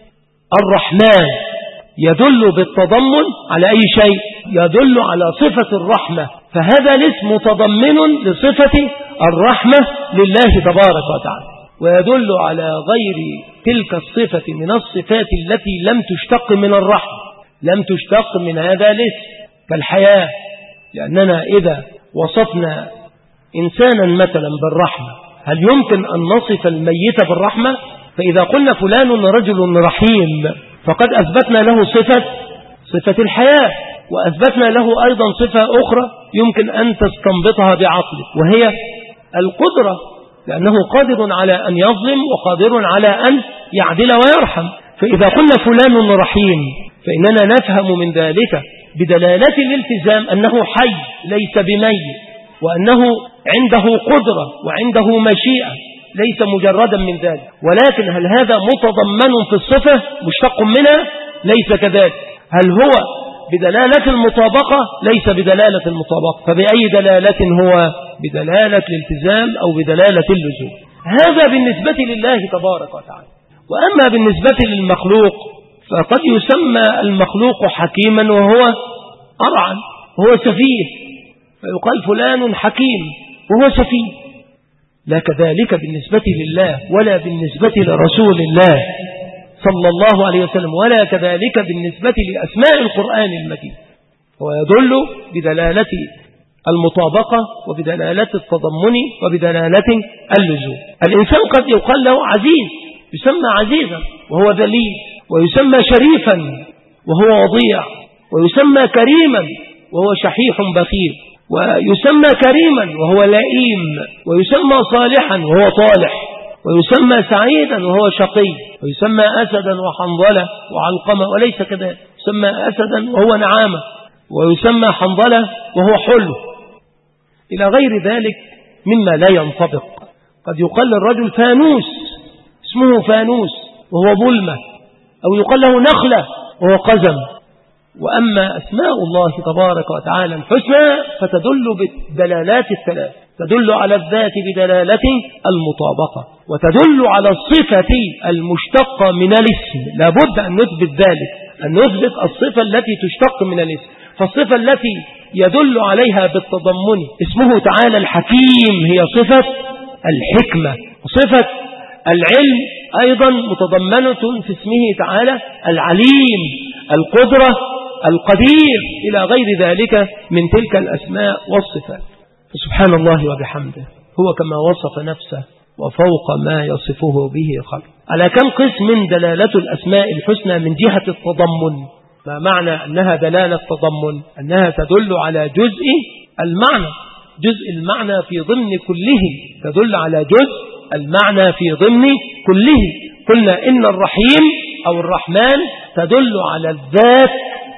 الرحمن يدل بالتضمن على أي شيء؟ يدل على صفة الرحمة، فهذا الاسم متضمن لصفة الرحمة لله تبارك وتعالى. ويدل على غير تلك الصفة من الصفات التي لم تشتق من الرحمة، لم تشتق من هذا الاسم، كالحياة، لأننا إذا وصفنا إنسانا مثلا بالرحمة هل يمكن أن نصف الميت بالرحمة؟ فإذا قلنا فلان رجل رحيم فقد أثبتنا له صفة الحياة، وأثبتنا له أيضا صفة أخرى يمكن أن تستنبطها بعقلك، وهي القدرة، لأنه قادر على أن يظلم وقادر على أن يعدل ويرحم. فإذا قلنا فلان رحيم فإننا نفهم من ذلك بدلالة الالتزام أنه حي ليس بميت، وأنه عنده قدرة وعنده مشيئة ليس مجردا من ذلك. ولكن هل هذا متضمن في الصفة مشتق منها؟ ليس كذلك. هل هو بدلالة المطابقة؟ ليس بدلالة المطابقة. فبأي دلالة هو؟ بدلالة الالتزام أو بدلالة اللزوم. هذا بالنسبة لله تبارك وتعالى. وأما بالنسبة للمخلوق فقد يسمى المخلوق حكيما وهو أرعن وهو سفيه، فيقال فلان حكيم وهو سفيه. لا كذلك بالنسبة لله ولا بالنسبة لرسول الله صلى الله عليه وسلم، ولا كذلك بالنسبة لأسماء القرآن المجيد. هو يدل بدلالة المطابقة وبدلالة التضمن وبدلالة اللزوم. الإنسان قد يقال له عزيز، يسمى عزيزا وهو ذليل، ويسمى شريفا وهو وضيع، ويسمى كريما وهو شحيح بخيل، ويسمى كريما وهو لئيم، ويسمى صالحا وهو طالح، ويسمى سعيدا وهو شقي، ويسمى أسدا وحنظلة وعلقمة وليس كذلك، يسمى أسدا وهو نعامة، ويسمى حنظلة وهو حلو، إلى غير ذلك مما لا ينطبق. قد يقال للرجل فانوس، اسمه فانوس وهو ظلمة، أو يقال له نخلة وهو قزم. وأما أسماء الله تبارك وتعالى الحسنى فتدل بالدلالات الثلاث، تدل على الذات بدلالة المطابقة، وتدل على الصفة المشتقة من الاسم. لابد أن نثبت ذلك، أن نثبت الصفة التي تشتق من الاسم. فالصفة التي يدل عليها بالتضمن اسمه تعالى الحكيم هي صفة الحكمة، وصفة العلم أيضا متضمنة في اسمه تعالى العليم، القدرة، القدير، إلى غير ذلك من تلك الأسماء والصفات. فسبحان الله وبحمده، هو كما وصف نفسه وفوق ما يصفه به خلق. على كم قسم دلالة الأسماء الحسنى من جهة التضمن؟ ما معنى أنها دلالة تضمن؟ أنها تدل على جزء المعنى، جزء المعنى في ضمن كله، تدل على جزء المعنى في ضمن كله. قلنا إن الرحيم أو الرحمن تدل على الذات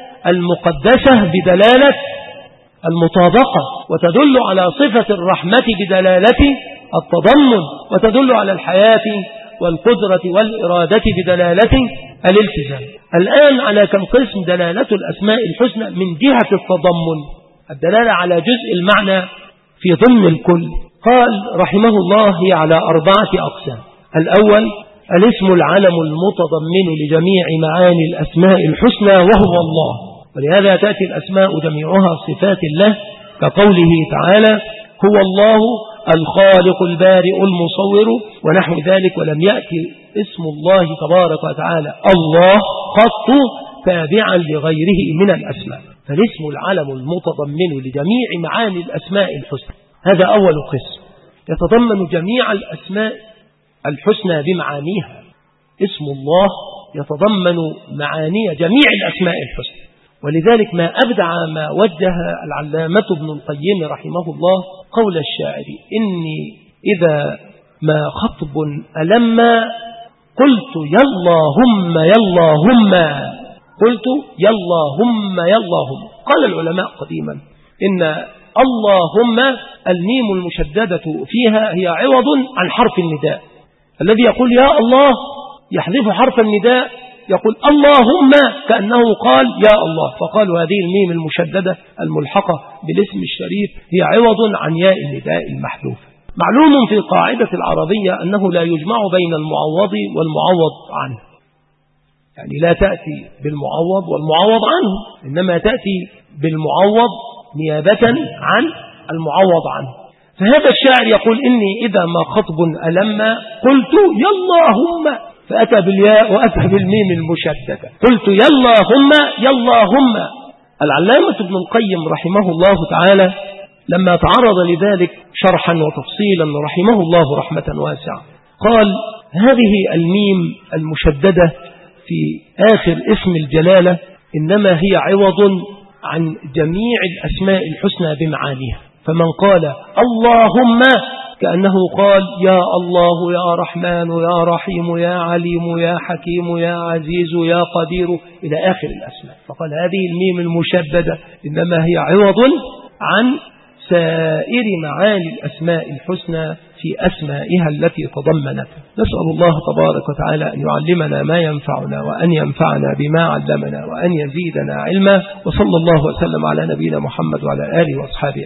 المقدسة بدلالة المطابقة، وتدل على صفة الرحمة بدلالة التضمن، وتدل على الحياة والقدرة والإرادة بدلالة الالتزام. الآن على كم قسم دلالة الأسماء الحسنى من جهة التضمن؟ الدلالة على جزء المعنى في ضمن الكل. قال رحمه الله هي على 4 أقسام. الأول الاسم العلم المتضمن لجميع معاني الأسماء الحسنى وهو الله، ولهذا تأتي الأسماء جميعها صفات الله، كقوله تعالى هو الله الخالق البارئ المصور ونحو ذلك. ولم يأتي اسم الله تبارك وتعالى الله قط تابعا لغيره من الأسماء. فالاسم العلم المتضمن لجميع معاني الأسماء الحسنى، هذا أول قسم، يتضمن جميع الأسماء الحسنى بمعانيها. اسم الله يتضمن معاني جميع الأسماء الحسنى، ولذلك ما أبدع ما وجه العلامة ابن القيم رحمه الله قول الشاعر إني إذا ما خطب ألما قلت ياللهم ياللهم، قلت ياللهم ياللهم. قال العلماء قديما إن اللهم الميم المشددة فيها هي عوض عن حرف النداء. الذي يقول يا الله يحذف حرف النداء، يقول اللهم كأنه قال يا الله، فقالوا هذه الميم المشددة الملحقة بالاسم الشريف هي عوض عن ياء النداء المحذوف. معلوم في القاعدة العربية أنه لا يجمع بين المعوض والمعوض عنه، يعني لا تأتي بالمعوض والمعوض عنه، إنما تأتي بالمعوض نيابة عن المعوض عنه. فهذا الشاعر يقول إني إذا ما خطب ألما قلت ياللهم، فأتى بالياء وأتى بالميم المشددة، قلت ياللهم ياللهم. العلامة ابن القيم رحمه الله تعالى لما تعرض لذلك شرحا وتفصيلا رحمه الله رحمة واسعة قال هذه الميم المشددة في آخر اسم الجلالة إنما هي عوض عن جميع الأسماء الحسنى بمعانيها. فمن قال اللهم كأنه قال يا الله يا رحمن يا رحيم يا عليم يا حكيم يا عزيز يا قدير إلى آخر الأسماء. فقال هذه الميم المشددة إنما هي عوض عن سائر معاني الأسماء الحسنى في أسمائها التي تضمنتها. نسأل الله تبارك وتعالى أن يعلمنا ما ينفعنا وأن ينفعنا بما علمنا وأن يزيدنا علما. وصلى الله وسلم على نبينا محمد وعلى آله وأصحابه.